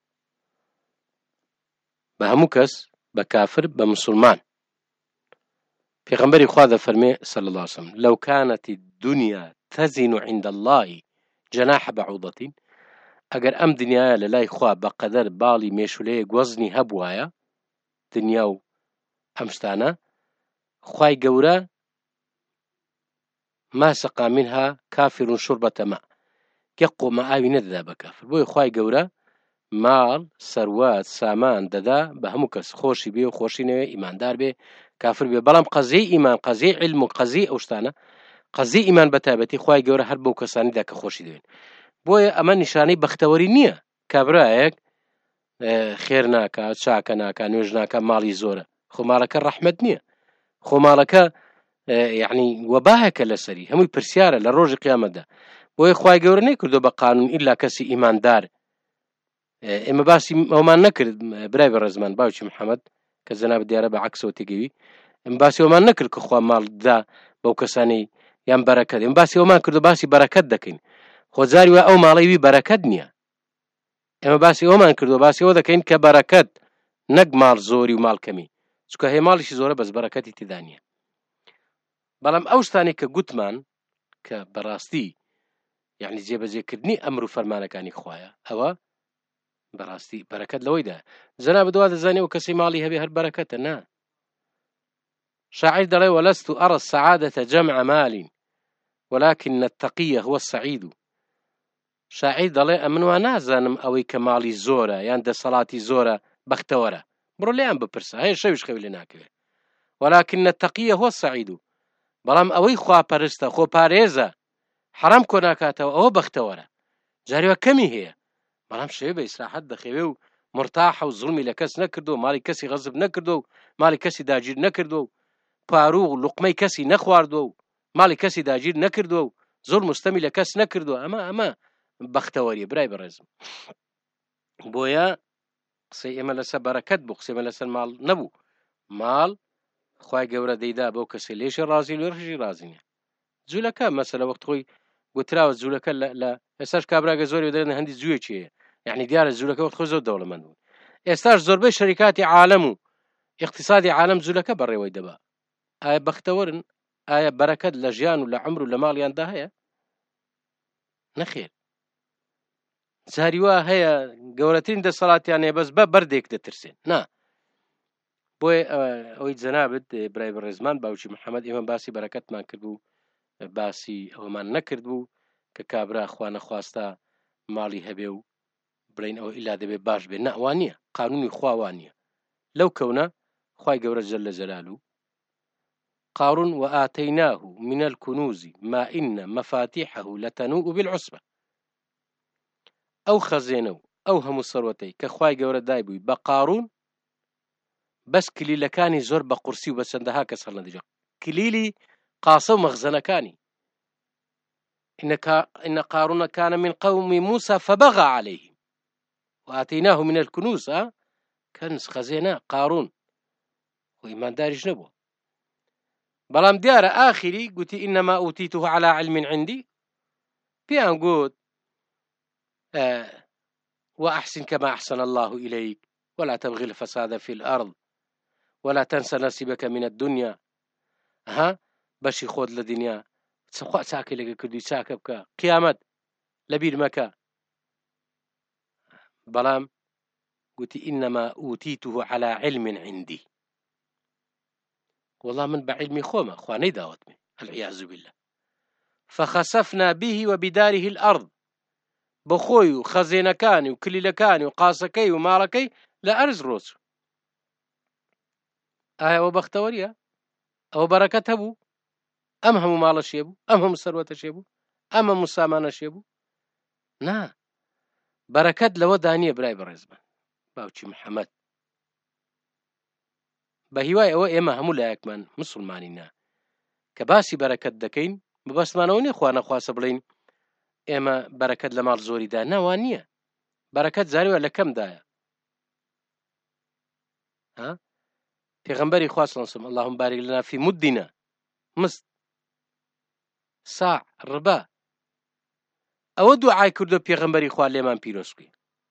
بە هەموو کەس بە کافر بە مسلمان. پێغەمبەری خوا دەفەرمێ صلی الله عليه وسلم لو كانت الدنيا تزن عند الله جناح بعوضة. ئەگەر ئەم دنیاە لە لای خوا بەقەدەر باڵی مێشولەیە گوەزنی هەبوایە دنیا و ئەم شتانە خوای گەورە ما سقا منها كافر شربة ماء یەک قۆمە ئاوی نەدەدا بە کافر. بۆیە خوای گەورە ماڵ سەروات سامان دەدا بە هەموو کەس خۆشی بێ و خۆشی نەوێ ئیماندار بێ کافر بێ. بەڵام قەزەی ئیمان قەزەی علم و قەزەی ئەو شتانە قەزەی ئیمان بەتایبەتی خوای گەورە هەر بەو کەسانیدا کە خۆشی دەوێن. بۆیە ئەمە نیشانەی بەختەوەری نییە کابرایەک خێر ناکات چاکە ناکات نوێژ ناکات ماڵی زۆرە خۆ ماڵەکە ڕەحمەت نییە خۆ ماڵەکە یعنی وەباهەکە لەسەری هەمووی پرسیارە لە ڕۆژی قیامەتدا. بۆیە خوای گەورە نەیکردو بە قانون ئیلا کەسی ئیماندار. ئێمە باسی ئەومان نەکرد برای بەڕێزمان باوکی محەممەد کە جەناب دیارە بە عەکسەوە تێگەوی ئەم باسی ئەومان نەکرد کە خوا ماڵدا بەو کەسانەی یان بەرەکەت. ئێمە باسی ئەومان کردو باسی بەرەکەت دەکەین. خۆ جاری وە ئەو ماڵەیوی بەرەکەت نییە. ئێمە باسی ئەومان کردو باسی ئەوە دەکەین کە بەرەکەت نەک ماڵ زۆری و ماڵ کەمی چونکە هەیە ماڵیشی زۆرە بەس بەرەکەتی تێدا نییە. بەڵام ئەو شتانی کە گوتمان کە بەڕاستی یعنی جێبەجێکردنی ئەمر و فەرمانەکانی خوایە ئەوە بەڕاستی بەرەکەت لەوەیدا. جەناب دوا دەزانێ و کەسی ماڵی هەبێ هەر بەرەکەتە نا. شاعیر دەڵێ وەلەست ئەڕە السەعادەة جەمع ماڵ ولكن التقي هو السعيد. شاعیر دەڵێ ئەمن وا نازانم ئەوەی کە ماڵی زۆرە یان دەسەڵاتی زۆرە بەختەوەرە بڕۆ لێیان بپرسە هەیە شەویش خەوی لێ ناکەوێت. ولكن التقي هو السعيد. بەڵام ئەوەی خواپەرستە خۆ پارێزە حرام کۆ ناکاتەوە ئەوە بەختەوەرە. جاریوە کەمی هەیە بەڵام شەوێ بە ئیسراحەت دەخەوێ و مرتاحە و زوڵمی لە کەس نەکردو ماڵی کەسی غەزب نەکردو و ماڵی کەسی داگیر نەکردو و پارو و لوقمەی کەسی نەخواردووە و ماڵی کەسی داگیر نەکردووە و زۆر مستەمی لە کەس نەکردووە. ئەمە ئەمە بەختەوەریە برای بەڕێزم. بۆیە قسەی ئێمە لەسەر بەرەکەت بوو، قسەمە لەسەر ماڵ نەبوو. ماڵ خوای گەورە دەیدا بۆ کەسێ لێشی ڕازی لێرشی رازی نییە. جوولەکە مەسەلە وەخت خۆی گوتراوە جوولەکە لە ئێستاش کابراگە زۆری دەرێن هەندی جوێکیەیە، یعنی دیارە جوولەکە وەخت خۆ زۆر دەوڵەمەند بوو. ئێستاش زۆربەی شەریکاتی عالەم و اقتصادی عالەم جوولەکە بەڕێوەی دەبا. ئایا بەختەوەرن؟ ئایا بەرەکەت لە ژیان و لە عمر و لە ماڵیاندا هەیە؟ نەخێر. جاری وا هەیە گەورەترین دەسەڵاتیان هەیە بەس بە بەردێک دەترسێن. نا بۆیە ئەوەی جەنابەت برای بەڕێزمان باوکی محەممەد ئێمە باسی بەرەکەتمان کرد و باسی ئەوەمان نەکرد بوو کە کابرا خوا نەخواستا ماڵی هەبێ و بڵین ئەوە ئیلا دەبێ باش بێ. نەوان نییە، قانونی خواوان نییە. لەو کەونە خوای گەورە جەل لە جەلالو قارون وآتيناه من الكنوز ما إن مفاتيحه لتنوء بالعصبة. ئەو خەزێنە و ئەو هەموو سەروەتەی کە خوای گەورە دای بووی بە قارون بەس کلیلەکانی زۆر بە قورسی و بە چەندەها کەس هەڵنەدەجا، کلیلی قاسە و مەخزەنەکانی. إن قارون كان من قوم موسى فبغى عليهم وآتيناه من الكنوز. كنز خەزێنە قارون و ئیمانداریش نەبووە. بەڵام دیارە ئاخری گوتی إنما أوتيته على علم عندي، پێیان گوت وأحسن كما أحسن الله إليك ولا تبغي الفساد في الأرض ولا تنسى نصيبك من الدنيا. ها بەشی خۆت لە دنیا خوا چاکە لەگە کردووی چاکە بکە، قیامەت لەبیر مەکە. بەڵام گوتی إنما أوتيته على علم عندي، والله من بعلمي خوما خوا نەیداوەتمێ العياذ بالله. فخسفنا به وبداره الأرض، بەخۆی و خەزێنەکانی و کلیلەکانی و قاسەکەی و ماڵەکەی لە ئەرز ڕۆچ. ئایا ئەوە بەختەوەریە؟ ئەوە بەرەکەت هەبوو؟ ئەم هەموو ماڵەشێ بوو؟ ئەم هەموو سەروەتەشێ بوو؟ ئەم هەموو سامانەشێ بوو؟ نا، بەرەکەت لەوە دانیە برای بەڕێزمان باوکی محەممەد. بە هیوای ئەوە ئێمە هەموو لایەکمان مسلمانینە کە باسی بەرەکەت دەکەین بەبەستمانەوە نیە خوا نەخواسە بڵین ئێمە بەرەکەت لە ماڵ زۆریدا. ناوان نییە. بەرەکەت زاریوە لە کەمدایە. ها پێغەمبەری خوا صلی الله علیه و سلم اللهم بارك لنا في مدنا، مست ساع ڕبا، ئەوە دوعای کردو پێغەمبەری خوا لێمان پیرۆزکوی.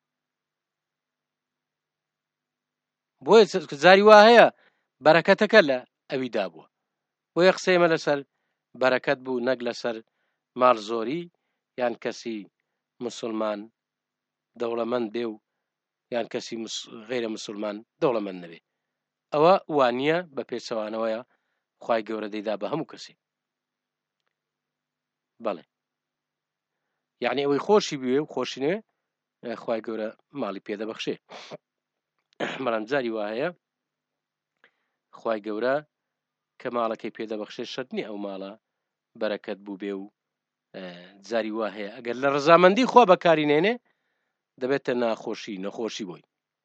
بۆیە زاری وا هەیە بەرەکەتەکە لە ئەویدا بووە. بۆیە قسەیمە لەسەر بەرەکەت بوو، نەک لەسەر ماڵ زۆری یان کەسی مسلمان دەوڵەمەند بێ و یان کەسی غیرە مسلمان دەوڵەمەند نەبێ. ئەوە وانییە بە پێچەوانەوەیە خوای گەورە دەیدا بە هەموو کەسێک. بەڵێ یعنی ئەوەی خۆشی بوێ و خۆشی نوێ خوای گەورە ماڵی پێدەبەخشێ. بەڵام جاری وایە خوای گەورە کە ماڵەکەی پێدەبەخشێ شەرت نییە ئەو ماڵە بەرەکەت بوو بێ و جاری وا هەیە ئەگەر لە ڕزامەندی خوا بەکارینێنێ دەبێتە ناخۆشی نەخۆشی بۆی.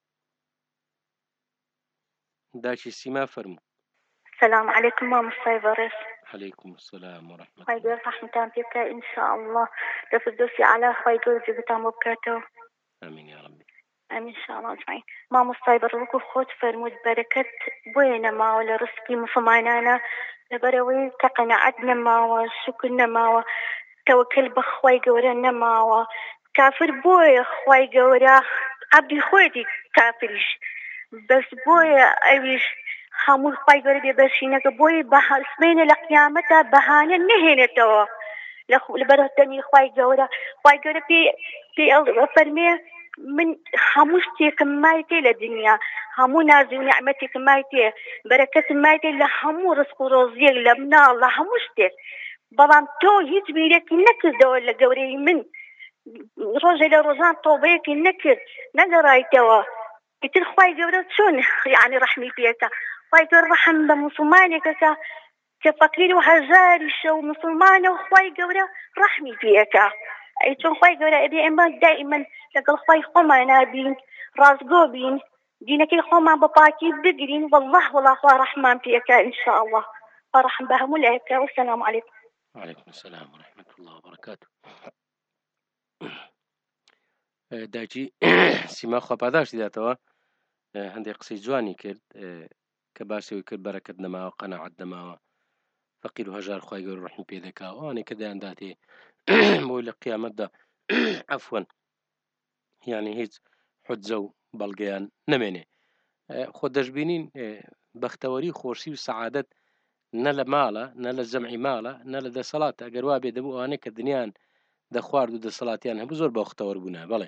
داکی سیما فەرموو. السلام عليكم مامۆستای بەڕێز. عليكم السلام ورحمة خوای الله. گەورە ڕەحمەتان پێ بکات ئینشاء الله لە فردۆسی عەلا خوای گەورە جێگەتان بۆ بکاتەوە. آمين يا ربي. ئەمین إن شاء الله أجمعين. مامۆستای بەڕێز وەکو خۆت فەرمووت بەرەکەت بۆیە نەماوە لە ڕزقی موسڵمانانە لەبەرەوەی کە قەنەعەت نەماوە، شوکر نەماوە، تەوەکل بە خوای گەورە نەماوە. کافر بۆیە خوای گەورە عەبدی خۆیەتی کافریش، بەس بۆیە ئەویش هەموو خوای گەورە بێبەرشینەکە بۆی بەهەسبێنە لە قیامەتە بەهانە نەهێنێتەوە لەبەرەوەی خوای گەورە. خوای گەورە پێی فەرمێ من هەموو شتێکم مای تێ لە دنیا، هەموو ناز و نیعمەتێکم مای تێ، بەرەکەتم مای تێ لە هەموو ڕزق و ڕۆزیەک، لە مناڵ، لە هەموو شتێک. بەڵام تۆ هیچ بیرێکی نەکردەوە لە گەورەی من، ڕۆژێ لە ڕۆژان تۆبەیەکی نەکرد، نەگەڕایتەوە. ئیتر خوای گەورە چۆن یعنی ڕەحمی پێکە؟ خوای گەورە ڕەحم بە موسڵمانێکەکە کە فەقیر و هەژاری شەو مسلمانە و خوای گەورە ڕەحمی پێکە. ئەی چۆن خوای گەورە ئەبێ ئێمە دائیمەن لەگەڵ خوای خۆمان نابین، ڕازگۆ بین، دینەکەی خۆمان بە پاکی بگرین. والله والله خوا ڕەحمان پێکە ئینشاء الله. خوا ڕەحم بە هەموو لایەکە. وەسەلام عەلەیکم. وعليكم السلام ورحمة الله وبركاته. داچی سیما خوا پاداشتی داتەوە هەندێک قسەی جوانی کرد کە باسیەوەی کرد بەرەکەت نەماوە قەناعەت نەماوە فەقیر و هەژار خوای گەورە ڕەحمی پێ دەکا ئەوانەی کە دایانداتێ بۆی لە قیامەتدا عەفوەن یعنی هیچ حجە و بەڵگەیان نەمێنێ خۆ دەشبینین بەختەوەری خۆشی و سەعادەت نە لە ماڵە نە لە جەمعی ماڵە نە لە دەسەڵاتە ئەگەر وا بێ دەبوو ئەوانەی کە دنیایان دەخوارد و دەسەڵاتیان هەبوو زۆر بەختەوەر بوونە. بەڵێ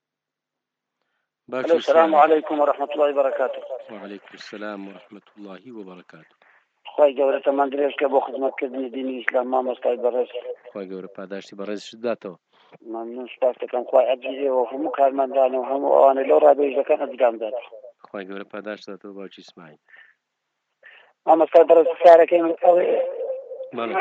السلام عليكم ورحمة الله وبركاته. وعليكم السلام ورحمة الله وبركاته. خوای گەورە تەمان درێژکە بۆ خزمەتکردنی دینی ئیسلام مامۆستای بەڕێز خوای گەورە پاداشتی بەڕێزش داتەوە. ممنون سپاس دەکەم خوای ئەجزیەوە هەموو کارمەندان و هەموو ئەوانەی لەو ڕادێژەکان ئەنجام دات. خوای گەورە پاداش داتەوە باوکی ئیسماعیل. مامۆستا بەڕێز کارەکەی من ئەوێ بەڵێ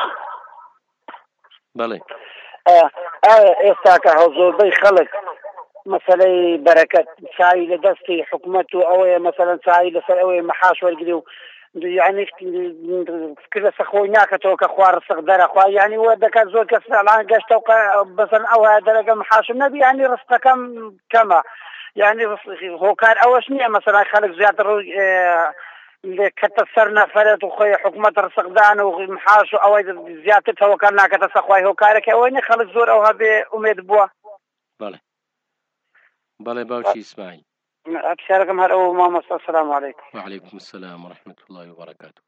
بەڵێ ئێستا کە زۆربەی خەڵک مەسەلەی بەرەکەت چاوی لە دەستی حکوومەت و ئەوەیە مەسەلەن چاوی لەسەر ئەوەیە مەحاش وەرگری و یعنی فکر لەسەر خۆی ناکەتەوە کە خوا ڕزق دەرەخوا یعنی وە دەکات زۆر کەس ئەڵان گەشتە بەسەن ئەوە دەرەکە مەحاشم نەبی یعنی ڕزقەکەم کەمە یعنی هۆکار ئەوەش نییە مەسەلەن خەڵک زیاتر کەتە سەر نەفرەت و خۆی حکوومەت ڕزقدان و محاش و ئەوەی زیاتر تەوەکەل ناکەتە سەر خوای هۆکارەکە ئەوەی نی خەڵک زۆر ئەوها بێ ئومێد بووە. بەڵێ بەڵێ باوکی ئیسماعیل أبشاركم هل أول ما مصر. السلام عليكم. وعليكم السلام ورحمة الله وبركاته.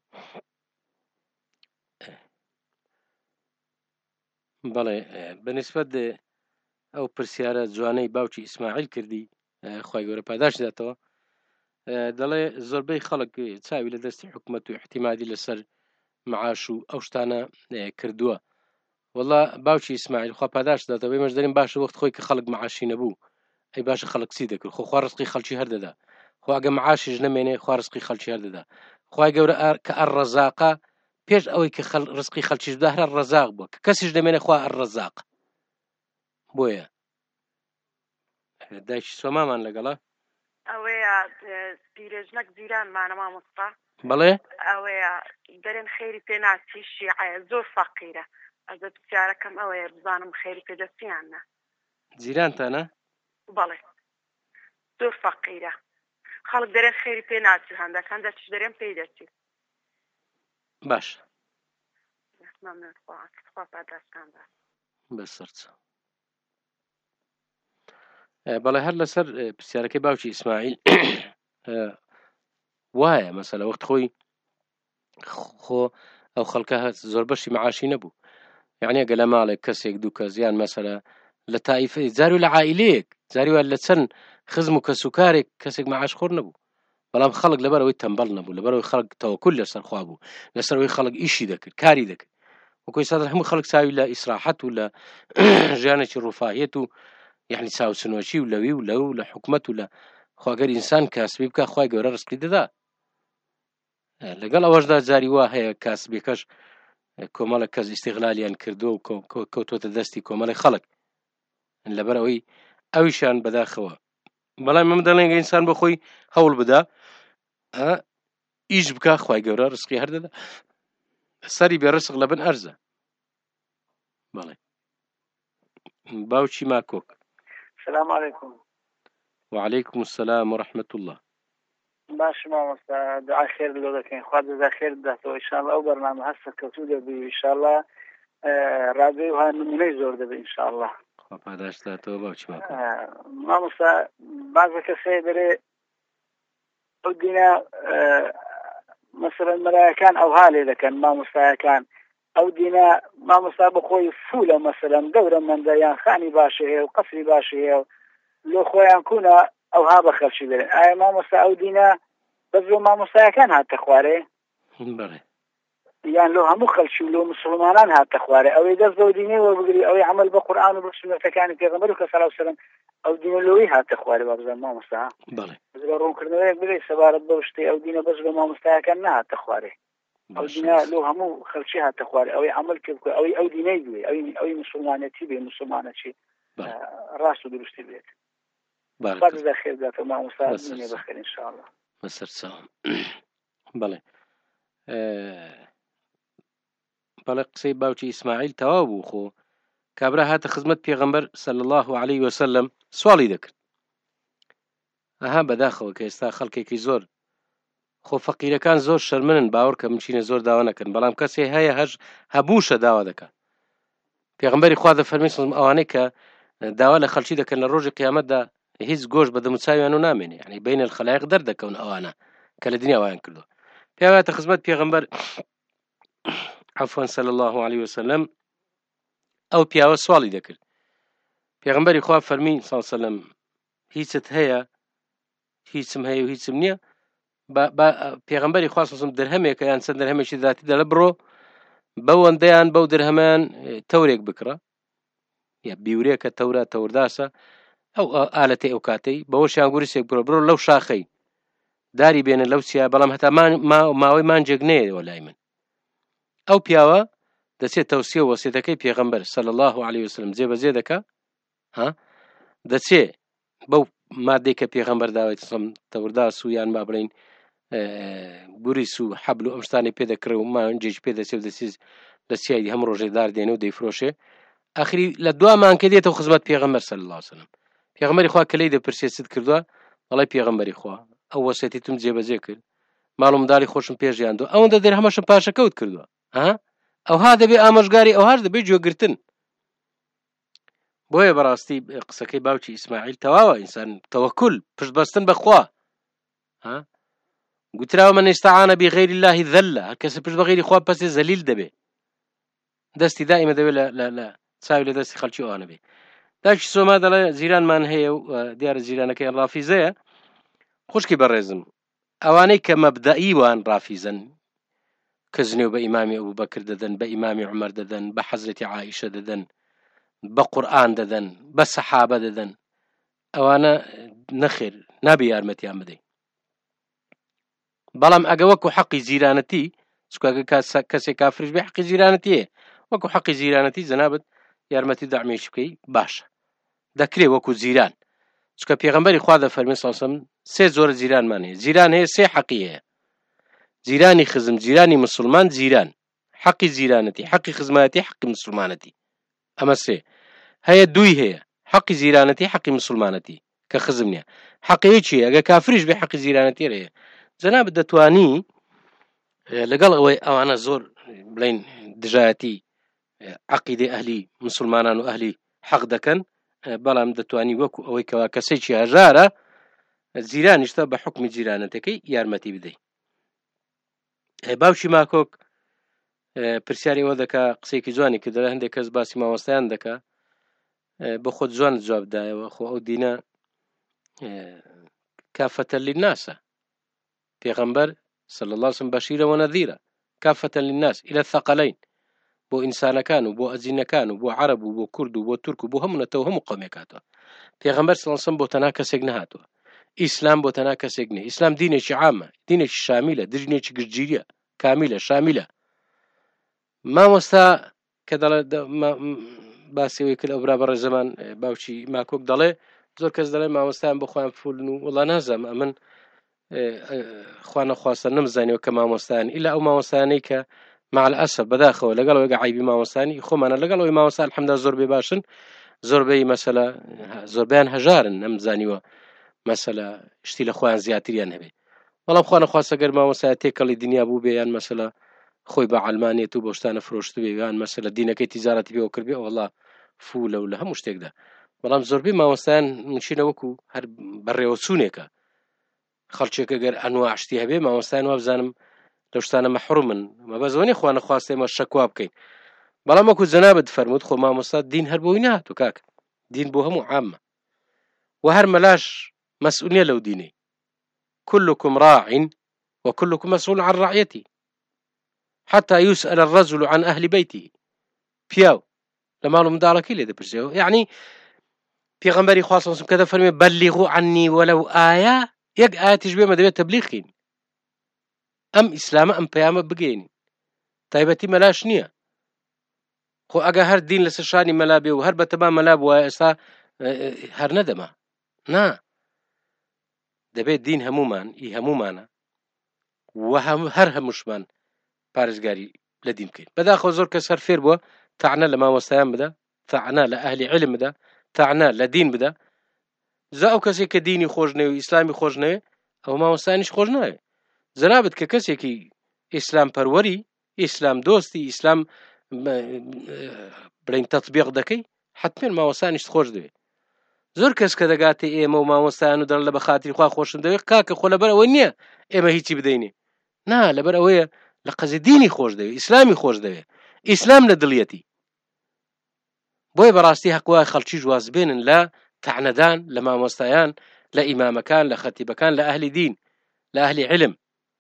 بەڵێ بەنسبەت ئەو پرسیارە جوانەی باوکی ئیسماعیل کردی خوای گەورە پاداش داتەوە دەڵێ زۆربەی خەڵک چاوی لە دەستی حکوومەت و احتیمادی لەسەر معاش و ئەو شتانە کردووە. وەڵا باوکی ئیسماعیل خوا پاداش داتەوە ئێمەش دەرین باشە وەخت خۆی کە خەڵک معاشی نەبوو ئەی باشە خەڵک چی دەکرد خۆ خوا ڕزقی خەڵکی هەردەدا خوا ئەگە معاشیش نەمێنێ خوا ڕزقی خەڵکی هەردەدا. خوای گەورە کە ئەڕەزاقە پێش ئەوەی کە ڕزقی خەڵکیش بدا هەر ڕەزاق بووە کە کەسیش دەمێنێ خوا ئەڕەزاق بۆیە دایکی سۆمامان لەگەڵا ئەوەیە پیرێژنەک جیرانمانە مامۆستا. بەڵێ ئەوەیە دەرێن خێری پێ ناچی شیعەیە زۆر فەقیرە ئەزە پرسیارەکەم ئەوەیە بزانم خێری پێ دەستیانە. جیرانتانە؟ بەڵێ زۆر فەقیرە خەڵک دەرێن خێری پێ ناچی هەندەکان دەچ دەرێن پێی دەچی. باش مەمنون خوا پاداشتان بات. بەسەرچە. بەڵێ هەر لەسەر پرسیارەکەی باوکی ئیسماعیل وایە مەسەلە وەخت خۆی خۆ ئەو خەڵکە زۆر بەشی معاشی نەبوو یعنی ئەگە لە ماڵێک کەسێک دوو کەس یان مەسەلە لە تایفەی جاری و لە عائیلەیەک جاری وە لە چەند خزم و کەسوکارێک کەسێک معاش خۆر نەبوو بەڵام خەڵک لەبەرەوەی تەمبەڵ نەبوو لەبەرەوەی خەڵک تەوەکل لەسەر خوا بوو لەسەرەوەی خەڵک ئیشی دەکرد کاری دەکرد وەکوی سادر هەموو خەڵک چاوی لە ئیسراحەت و لە ژیانێکی ڕوفاهیەت و یعنی چاوچنۆشی و لەوی و لەو لە حکومەت و لە خواگەر ئینسان کاسبی بکە خوای گەورە ڕزقی دەدا. لەگەڵ ئەوەشدا جاری وا هەیە کاسبێکەش کۆمەڵە کەس ئیستیغلالیان کردووە و کەوتۆتە دەستی کۆمەڵی خەڵک لەبەرەوەی ئەویشان بەداخەوە. بەڵام ئەمە دەڵێن ئینسان بە خۆی هەوڵ بدا ئیش بکە خوای گەورە ڕزقی هەردەدا سەری بێ ڕزق لەبن ئەرزە. بەڵێ باوکی ماکۆک. السلام عليكم. وعليكم السلام ورحمة الله. باش مامۆستا دعای خێر لۆ دەکەین خوا جەزای خێر بداتەوە ئینشاءالله ئەو بەرنامە هەستە کەوتوو دەبی ئینشاءالله ڕادیۆ ها نمونەی زۆر دەبێ ئینشاءالله. خوا پاداش داتەوە باوکی ماکۆک. مامۆستا بازە کەسێ دەرێ ئەو دینە مەسەلەن مەلایەکان ئەوها لێ دەکەن مامۆستایەکان ئەو دینە مامۆستا بەخۆی فولە مەسەلەن گەورە مەندە یان خانی باشە هەیە و قەسری باشە هەیە و لۆ خۆیان کوونە ئەوها بە خەڵکی بێنن ئایا مامۆستا ئەو دینە بەس لۆ مامۆستایەکان هاتە خوارێ بەڵێ یان لۆ هەموو خەڵکی و لۆ موسڵمانان هاتە خوارێ ئەوەی دەست بەو دینەی وەربگری ئەوەی عەمەل بە قورئان و بە سونەتەکانی پێغەمبەر و کە سەڵاو سەلەم ئەو دینە لۆی هاتە خوارێ با بزان مامۆستا. بەڵێ بەس بە ڕوونکردنەوەیەک بڵێ سەبارەت بەو شتەی ئەو دینە بەس لۆ مامۆستایەکان نەهاتە خوارێ ئەو دینە لۆ هەموو خەڵکی هاتە خوارێ ئەوەی عەمەل کرد ئەوەی ئەو دینەی دوێ ئەوەی موسڵمانەتی بێ موسڵمانەتی ڕاست و دروستی بێت. بارك الله خير ذاته ما مساعدني بخير إن شاء الله. مسر سلام. بله. بله قصي باوتي إسماعيل توابو خو كابرا هات خدمت پیغمبر صلى الله عليه وسلم سواڵی دەکرد. ئەها بەداخەوە کە ئێستا خەڵکێکی زۆر خۆ فەقیرەکان زۆر شەرمنن باوەڕ کە بچینە زۆر داوا نەکەن، بەڵام کەسێ هەیە هەش هەبووشە داوا دەکات. پێغەمبەری خوا دەفەرمێ ئەوانەی کە داوا لە خەڵکی دەکەن لە ڕۆژی قیامەتدا هیچ گۆشت بە دەموچاویان و نامێنێ، یعنی بین الخەلایق دەردەکەون ئەوانە کە لە دنیا وایان کردووە. پیاواتە خزمەت پێغەمبەر عەفوەن صلی الله علیه وسلم ئەو پیاوە سواڵی دەکرد. پێغەمبەری خوا فەرمی صلی الله علیه وسلم هیچت هەیە؟ هیچم هەیە و هیچم نییە. پێغەمبەری خوا صلی الله علیه وسلم دەرهەمێکە یان چەند دەرهەمێکی ذاتی دەڵێ بڕۆ بەوەندەیان بەو دەرهەمان تەورێک بکڕە، یا بیورێکە تەورە تەورداسە ئەو ئالەتەی ئەو کاتەی بەوەشیان گورسێک بڕۆ بڕۆ لەو شاخەی داری بێنە لەو چیا، بەڵام هەتا ماوەی مانجێک نەیەوە لای من. ئەو پیاوە دەچێت تەوسیە و وەسیەتەکەی پێغەمبەر صلی الله علیه وسلم جێبەجێ دەکا، ها دەچێ بەو مادەی کە پێغەمبەر داوای تەورداس و یان با بڵێن گوریس و حەبل و ئەم شتانەی پێ دەکرێ و مانجێکی پێ دەچێت دەچێت لە چیای هەم ڕۆژێ دار دێنێ و دەیفرۆشێ. ئاخری لە دوامان کە دێتەوە خزمەت پێغەمبەر صلی الله علیه وسلم. پێغەمبەری خوا کەلەی دەپرسێت چت کردووە؟ دەڵێ پێغەمبەری خوا ئەو وەسیەتیتم جێبەجێ کرد، ماڵ و منداڵی خۆشم پێشیاندووە، ئەوەندە دەرهەمەشم پاشەکەوت کردووە. ئەها ئەوها دەبێ ئامۆژگاری ئەوهاش دەبێت گوێگرتن. بۆیە بەڕاستی قسەکەی باوکی ئیسماعیل تەواوە، ئینسان تەوەکل پشت بەستن بەخوا. ها گوتراوە من ئستەعانە بغەیری الله ذەل، هەر کەسە پشت بەغەیری خوا پەسێ زەلیل دەبێ، دەستی دائیمە دەبێت لە چاوی لە دەستی خەڵکی ئەوانە بێ. داکی سۆما دەڵێ جیرانمان هەیە و دیارە جیرانەکەی ڕافیزەیە. خوشکی بەڕێزم، ئەوانەی کە مەبدەئی وان ڕافیزن، کە زنێو بە ئیمامی ئەبوبەکر دەدەن، بە ئیمامی عومەر دەدەن، بە حەزرەتی عائیشە دەدەن، بە قورئان دەدەن، بە سەحابە دەدەن، ئەوانە نەخێر نابێ یارمەتیان بدەین. بەڵام ئەگە وەکو حەقی زیرانەتی، چکەگە کەسێک کافریش بێ حەقی زیرانەتیە، وەکو حەقی زیرانەتی جەنابەت یارمەتی دەعمێکی بکەی باشە، دەکرێت وەکو جیران. چکە پێغەمبەری خوا دەفەرمێ صلی الله علیه وسلم سێ جۆرە جیرانمان هەیە. جیران هەیە سێ حەقی هەیە: جیرانی خزم، جیرانی مسلمان، جیران. حەقی زیرانەتی، حەقی خزمەتی، حەقی مسلمانەتی، ئەمە سێ هەیە. دوی هەیە: حەقی زیرانەتی، حەقی مسلمانەتی کە خزم نییە. حەقی چیە؟ ئەگە کافریش بێ حەقی زیرانەتی هەیە. جەنابەت دەتوانی لەگەڵ ئەوەی ئەوانە زۆر بڵێن دژایەتی عەقیدەی ئەهلی مسلمانان و ئەهلی حەق دەکەن، بەڵام دەتوانی وەکو ئەوەی کەوا کەسێکی هەژارە جیرانیشتە بە حکمی جیرانەتەکەی یارمەتی بدەیت. باوکی ماکۆک پرسیاری ئەوە دەکا، قسێکی جوانی کە دەڵێ هەندێک کەس باسی مامۆستایان دەکا بە خۆت جوان جواب دایەوە، خۆ ئەو دینە کافەتە للناسە. پێغەمبەر صلی الله علیه وسلم بەشیرە و نەذیرە، کافەتە للناس إلى الثەقەلەین، بۆ ئینسانەکان و بۆ ئەجینەکان و بۆ عەرەب و بۆ کورد و بۆ تورک و بۆ هەموو نەتەوە هەموو قەومێک هاتووە. پێغەمبەر صلی الله علیه وسلم بۆ تەنها کەسێک نەهاتووە. ئیسلام بۆ تەنها کەسێک نییە. ئیسلام دینێکی عامە، دینێکی شامیلە، دینێکی گشتگیریە، کامیلە، شامیلە. مامۆستا کە دەڵێ باسیەوەی کرد ئەو برابەڕە زەمان باوکی ماکۆک دەڵێ زۆر کەس دەڵێ مامۆستایان بۆ خۆیان فولن و وەڵا نازانم ئەمن خوا نەخواستە نەمزانیەوە کە مامۆستایان ئیلا ئەو مامۆستایانەی کە مع الأسف بەداخەوە لەگەڵ ئەوەی عیبی مامۆستانی خۆمانە لەگەڵ ئەوەی مامۆستا الحەمدە زۆربەی باشن، زۆربەی مەسەلە زۆربیان هەژارن، نەمزانیوە مەسەلە شتی لە خۆیان زیاتریان هەبێ. بەڵام خوا نەخواستە گەر مامۆستایە تێکەڵی دنیا بوو بێ یان مەسەلە خۆی بە عەلمانێت و بۆ شتانە فرۆشت بێ یان مەسەلە دینەکەی تیجارەتی پێوە کرد بێ، وەڵا فولە و لە هەموو شتێکدا. بەڵام زۆربەی مامۆستایان منچینە وەکو هەر بەڕێوەچوونێکە. خەڵکێک ئەگەر ئەنواع شتی هەبێ مامۆستایان وا بزانم لەو شتانە مەحرومن، مەبەزەوەنی خوا نەخواستە ئێمە شەکوا بکەین. بەڵام وەکو جەنابەت فەرمووت خۆ مامۆستا دین هەر بۆی نهاتوو کاکە، دین بۆ هەموو عامە و هەر مەلاش مەسئوول لەو دینەی. كلكم راع وكلكم مسؤول عن رعيته حتى يسأل الرجل عن أهل بيته. پیاو لما لهم داركي لي دبرجو يعني پیغمبري خاصة كذا فرمي بلغوا عني ولو آية، يك آية تشبه ما دبي تبليغين أم إسلام أم بيام بجين تايبتي ملاش نية. خو أجا هر دين لسشاني ملابي وهر بتبا ملاب وإسا هر ندمه نا دەبێت دین هەمومان ئی هەمومانە و هەر هەمووشمان پارێزگاری لە دین بکەین. بەداخەوە زۆر کەس هەر فێر بووە تەعنە لە مامۆستایان بدە، تەعنە لە ئەهلی عیلم بدە، تەعنە لە دین بدە، زە ئەو کەسێک کە دینی خۆش نەوێ ئیسلامی خۆش نەوێ ئەو مامۆستایانیش خۆش ناوێ. جەنابەت کە کەسێکی ئیسلام پەروەری ئیسلام دۆستی ئیسلام بڵین تەطبیق دەکەی حتمێن مامۆستایانیش خۆش دەوێت. زۆر کەس کە دەگاتێ ئێمە و مامۆستایان و دەڵێن لە بەخاتری خوا خۆشم دەوێت کاکە خۆ لەبەر ئەوە نییە ئێمە هیچی بدەینێ، نا لەبەر ئەوەیە لە قەزی دینی خۆش دەوێت ئیسلامی خۆش دەوێت ئیسلام لە دڵیەتی. بۆیە بەڕاستی حەقوای خەڵکی جواز بێنن لە تەعنەدان لە مامۆستایان لە ئیمامەکان لە خەتیبەکان لە ئەهلی دین لە ئەهلی علم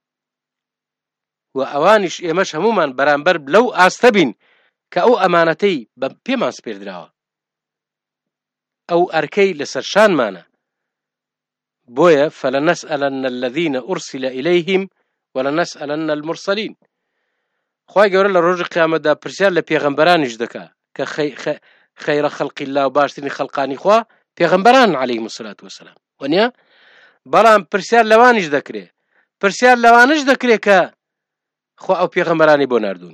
و ئەوانیش ئێمەش هەمومان بەرامبەر لەو ئاستە بین کە ئەو ئەمانەتەی بە پێمان سپێردراوە ئەو ئەرکەی لەسەر شانمانە. بۆیە فلنسألن الذين أرسل إليهم ولنسألن المرسلين. خوای گەورە لە ڕۆژی قیامەتدا پرسیار لە پێغەمبەرانیش دەکا کە خەیرە خەڵقی الله و باشترین خەڵقانی خوا پێغەمبەران عەلەیهیمو السەلاتو وەسەلام وەنیە، بەڵام پرسیار لەوانیش دەکرێ پرسیار لەوانش دەکرێ کە خوا ئەو پێغەمبەرانی بۆ ناردوون،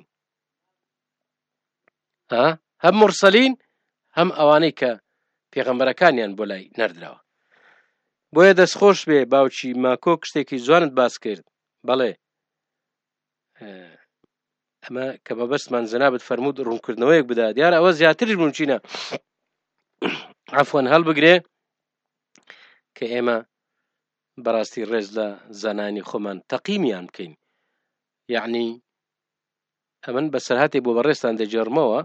هەم مرسەلین هەم ئەوانەی کە پێغەمبەرەکانیان بۆ لای نەردراوە. بۆیە دەستخۆش بێ باوکی ماکۆک شتێکی جوانت باس کرد. بەڵێ ئەمە کە بەبەستمان جەنابەت فەرموود ڕوونکردنەوەیەک بدا، دیارە ئەوە زیاتریش بوونچینە عەفوەن هەڵبگرێ کە ئێمە بەڕاستی ڕێز لە زانانی خۆمان تەقیمیان بکەین. یعنی ئەمن بەسەرهاتێ بۆ بەڕێستان دەجێڕمەوە،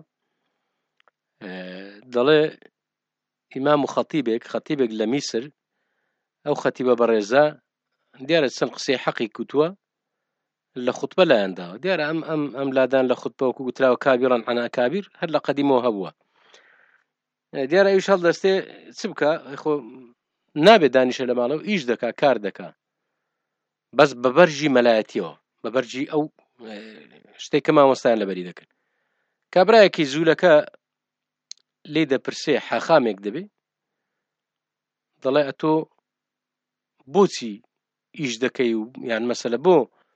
دەڵێ ئیمام و خەتیبێک خەتیبێک لە میسر ئەو خەتیبە بەڕێزە دیارە چەند قسەی حەقی کوتووە لە خوتبە لایەنداوە، دیارە ئەم ئەم ئەم لادان لە خوتبە وەکو گوتراوە کابیڕان عەن ئەکابیر هەر لە قەدیمەوە هەبووە. دیارە ئەویش هەڵدەستێ چ بکە خۆ نابێت دانیشە لە ماڵەوە ئیش دەکا کار دەکا بەس بەبەرژی مەلایەتیەوە بەبەرژی ئەو شتێک کە مامۆستایان لەبەری دەکەن. کابرایەکی زوولەکە لێ دەپرسێ حاخامێک دەبێ دەڵێ ئەتۆ بۆچی ئیش دەکەی و یان مەسەلە بۆ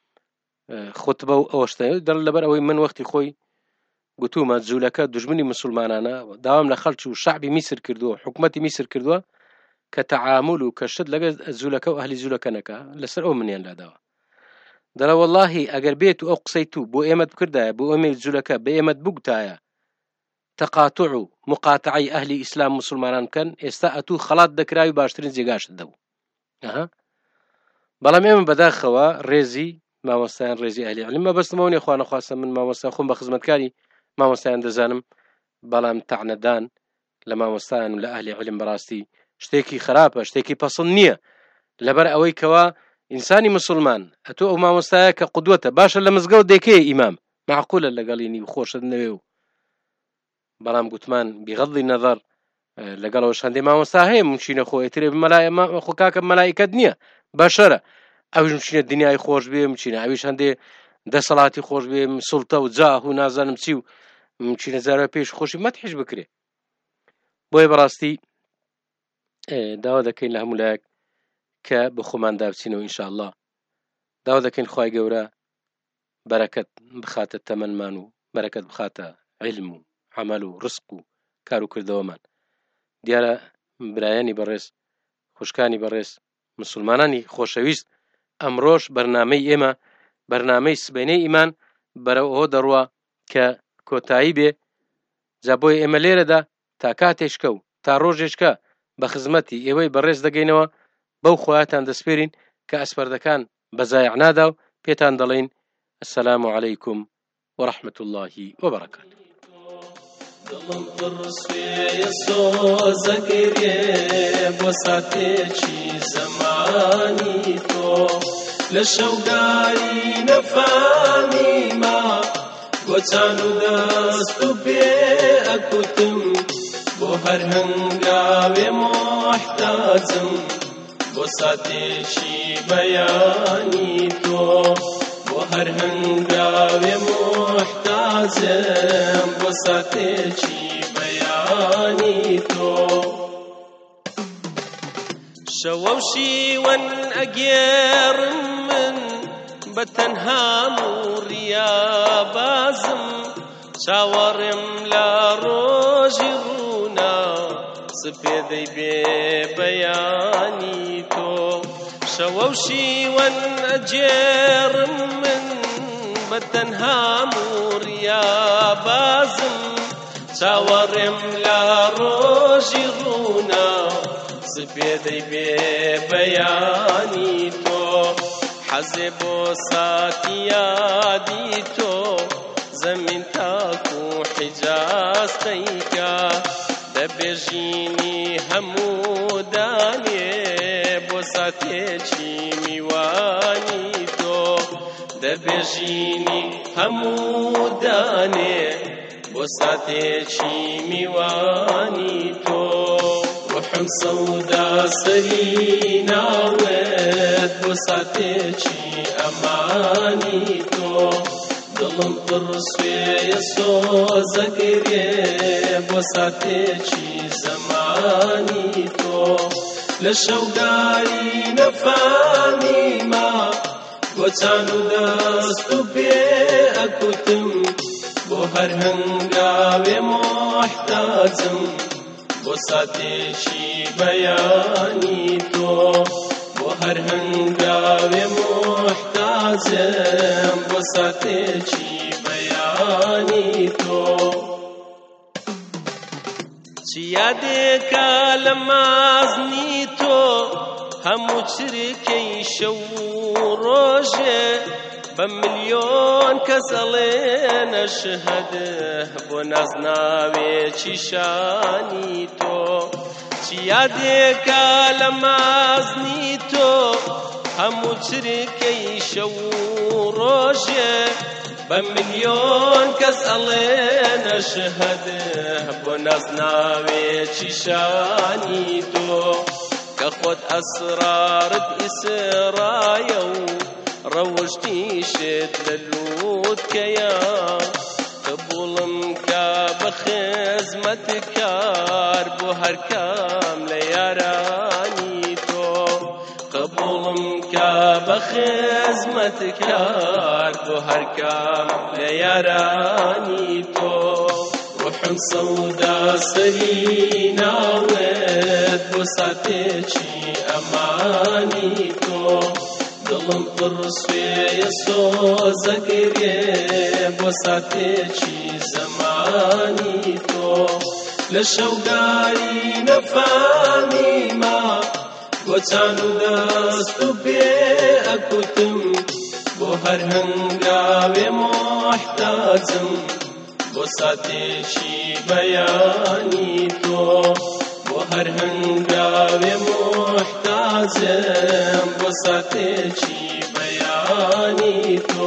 خوتبە و ئەوە شتە دەڵ لەبەر ئەوەی من وەختی خۆی گوتومە جوولەکە دوژمنی مسلمانانە داوام لە خەڵکی و شعبی میسر کردووە حکومەتی میسر کردووە کە تەعامل و کەشت لەگەڵ جوولەکە و ئەهلی جوولەکە نەکا لەسەر ئەو منیان لاداوە. دەڵێ وەڵڵاهی ئەگەر بێت و ئەو قسەی تو بۆ ئێمەت بکردایە بۆ ئەمێ جوولەکە بە ئێمەت بگوتایە تەقاتوع و مقاتعی ئەهلی ئیسلام مسلمانان بکەن ئێستا ئەتوو خەڵات دەکراوی باشترین جێگاشت دەبوو. ئەها بەڵام ئێمە بەداخەوە ڕێزی مامۆستایان ڕێزی ئەهلی عیلم مەبەستمەوە نیە خوا نەخواستە من مامۆستا خۆم بە خزمەتکاری مامۆستایان دەزانم، بەڵام تەعنەدان لە مامۆستایان و لە ئەهلی عیلم بەڕاستی شتێکی خراپە شتێکی پەسەند نییە، لەبەر ئەوەی کەوا ئینسانی مسلمان ئەتۆ ئەو مامۆستایە کە قودوەتە باشە لە مزگەوت دێکەیە ئیمام معقولە لەگەڵینی و خۆشت نەوێ و بەڵام گوتمان بغەضی نەظەر لەگەڵەوە هەندێ مامۆستا هەیە ممچینە خۆ ئێترێ خۆ کاکە مەلایکەت نییە بەشەرە ئەویش مچینە دنیای خۆش بێ مچینە ئەویش هەندێ دەسەڵاتی خۆش بێ سوڵتە و جاه و نازانم چی و مچینە زارە پێش خۆشی مەدحیش بکرێ. بۆیە بەڕاستی داوا دەکەین لە هەموو لایەک کە بە خۆمان دابچینەوە ئینشاءالله داوا دەکەین خوای گەورە بەرەکەت بخاتە تەمەنمان و بەرەکەت بخاتە علم و عمل و ڕزق و کار و کردەوەمان. دیارە برایانی بەڕێز خوشکانی بەڕێز مسلمانانی خۆشەویست ئەمڕۆژ بەرنامەی ئێمە بەرنامەی سبەینەی ئیمان بەرەو ئەوە دەڕوا کە کۆتایی بێ جا بۆی ئێمە لێرەدا تا کاتێشکە و تا ڕۆژێشکە بە خزمەتی ئێوەی بەڕێز دەگەینەوە بەو خۆیاتان دەسپێرین کە ئەسپەردەکان بەزایع نادا و پێتان دەڵێن السلام عەلەیکوم وەڕەحمەت اللهی وبەرەکاتوه. دڵم پڕسوێیە سۆزەگرێ بۆ ساتێکی زەمانی تۆ لە شەوداری نەفامیما بۆ چان و دەست و پێ ئەکوتم بۆ هەر هەنگاوێ محتاجم بۆ ساتێکی بەیانی تۆ بۆ هەر هەنگاوێ محتاجم بۆ ساتێکی بەیانی تۆ شەوە و شیوەن ئەگێڕم من بە تەنهام و ڕیابازم چاوەڕێم لە ڕۆژی ڕوونا سپێدەی بێ بەیانی تۆ شەوە و شیوەن ئەجێڕم من بەتەنهام و ڕیابازم چاوەڕێم لە ڕۆژی ڕوونا سپێدەی بێ بەیانی تۆ حەزێ بۆ ساتی یادی تۆ زەمین تاک و حیجاز قەیکا دەبێژینی هەموو دانێ بۆ ساتێکی میوانی تۆ دەبێژینی هەموو دانێ بۆ ساتێکی میوانی تۆ وحم سەودا سەری ناوێت بۆ ساتێکی ئەمانی تۆ دڵم پڕ سوێیە سۆزەگرێ بۆ ساتێکی زەمانی تۆ لە شەوداری نەفامیما بۆ چان و دەست و پێ ئەکوتم بۆ هەر هەنگاوێ محتاجم بۆ ساتێکی بەیانی تۆ بۆ هەر هەنگاوێ محتاجم بۆ ساتێکی بەیانی تۆ چی یادێکە لە مازنی تۆ هەموو چرکەی شەو و ڕۆژێ بە ملیۆن کەس ئەڵێنە شەهەدە بۆ نازناوێکی شانی تۆ چی یادێکە لە مازنی تۆ هەموو چرکەی شەو و ڕۆژێ بە ملیۆن کەس ئەڵێنە شەهەدە بۆ نازناوێکی شانی تۆ کە خۆت ئەسرارت ئیسرایە و ڕەوشتیشت لە لووتکەیە قبوڵم کە بە خزمەتکار بۆ هەر کام لە یارانی تۆ قبوڵم کە بە خزمەتکار بۆ هەر کام لە یارانی تۆ وحم سەودا سەری ناوێت بۆ ساتێکی ئەمانی تۆ دڵم پڕ سوێیە سۆزەگرێ بۆ ساتێکی زەمانی تۆ لە شەوداری نەفامیما بۆ چان و دەست و پێ ئەکوتم بۆ هەر هەنگاوێ محتاجم بۆ ساتێکی بەیانی تۆ بۆ هەر هەنگاوێ محتاجم بۆ ساتێکی بەیانی تۆ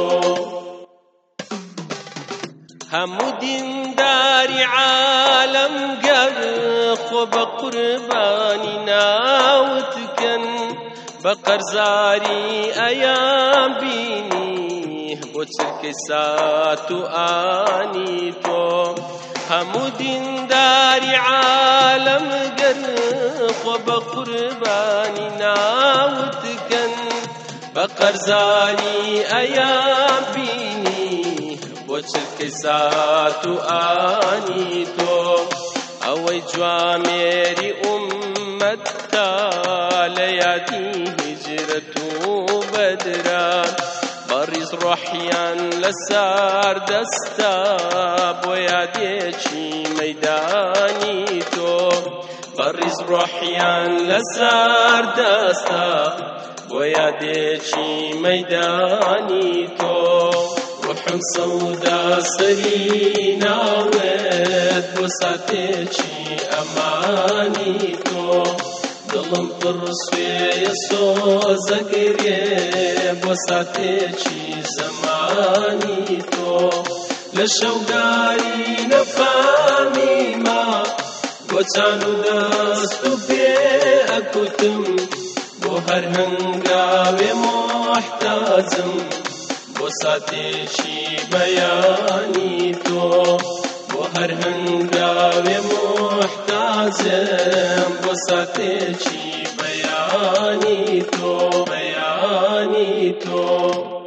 هەموو دینداری عالەم گەر خۆ بە قوربانی ناوتکەن بە قەرزاری ئەیان بینی بۆ چرکەی سات و ئانی تۆ هەموو دینداری عالەم گەر خۆ بە قوربانی ناوتکەن بە قەرزاری ئەیان بینی بۆ چرکەی سات و ئانی تۆ ئەوەی جوامێری ئومەتتا لە یادی هیجرەت و بەدران بەڕیز ڕۆحیان لەسەر دەستا بۆ یادێکی مەیدانی تۆ بەڕیز ڕۆحیان لەسەر دەستا بۆ یادێکی مەیدانی تۆ وحم سەودا سەری ناوێت بۆ ساتێکی ئەمانی تۆ دڵم پڕ سوێیە سۆزەگرێ بۆ ساتێکی زەمانی تۆ لە شەوداری نەفامیما بۆ چان و دەست و پێ ئەکوتم بۆ هەر هەنگاوێ محتاجم بۆ ساتێکی بەیانی تۆ بۆ هەر هەنگاوێ محتاجم بۆ ساتێکی بەیانی تۆ بەیانی تۆ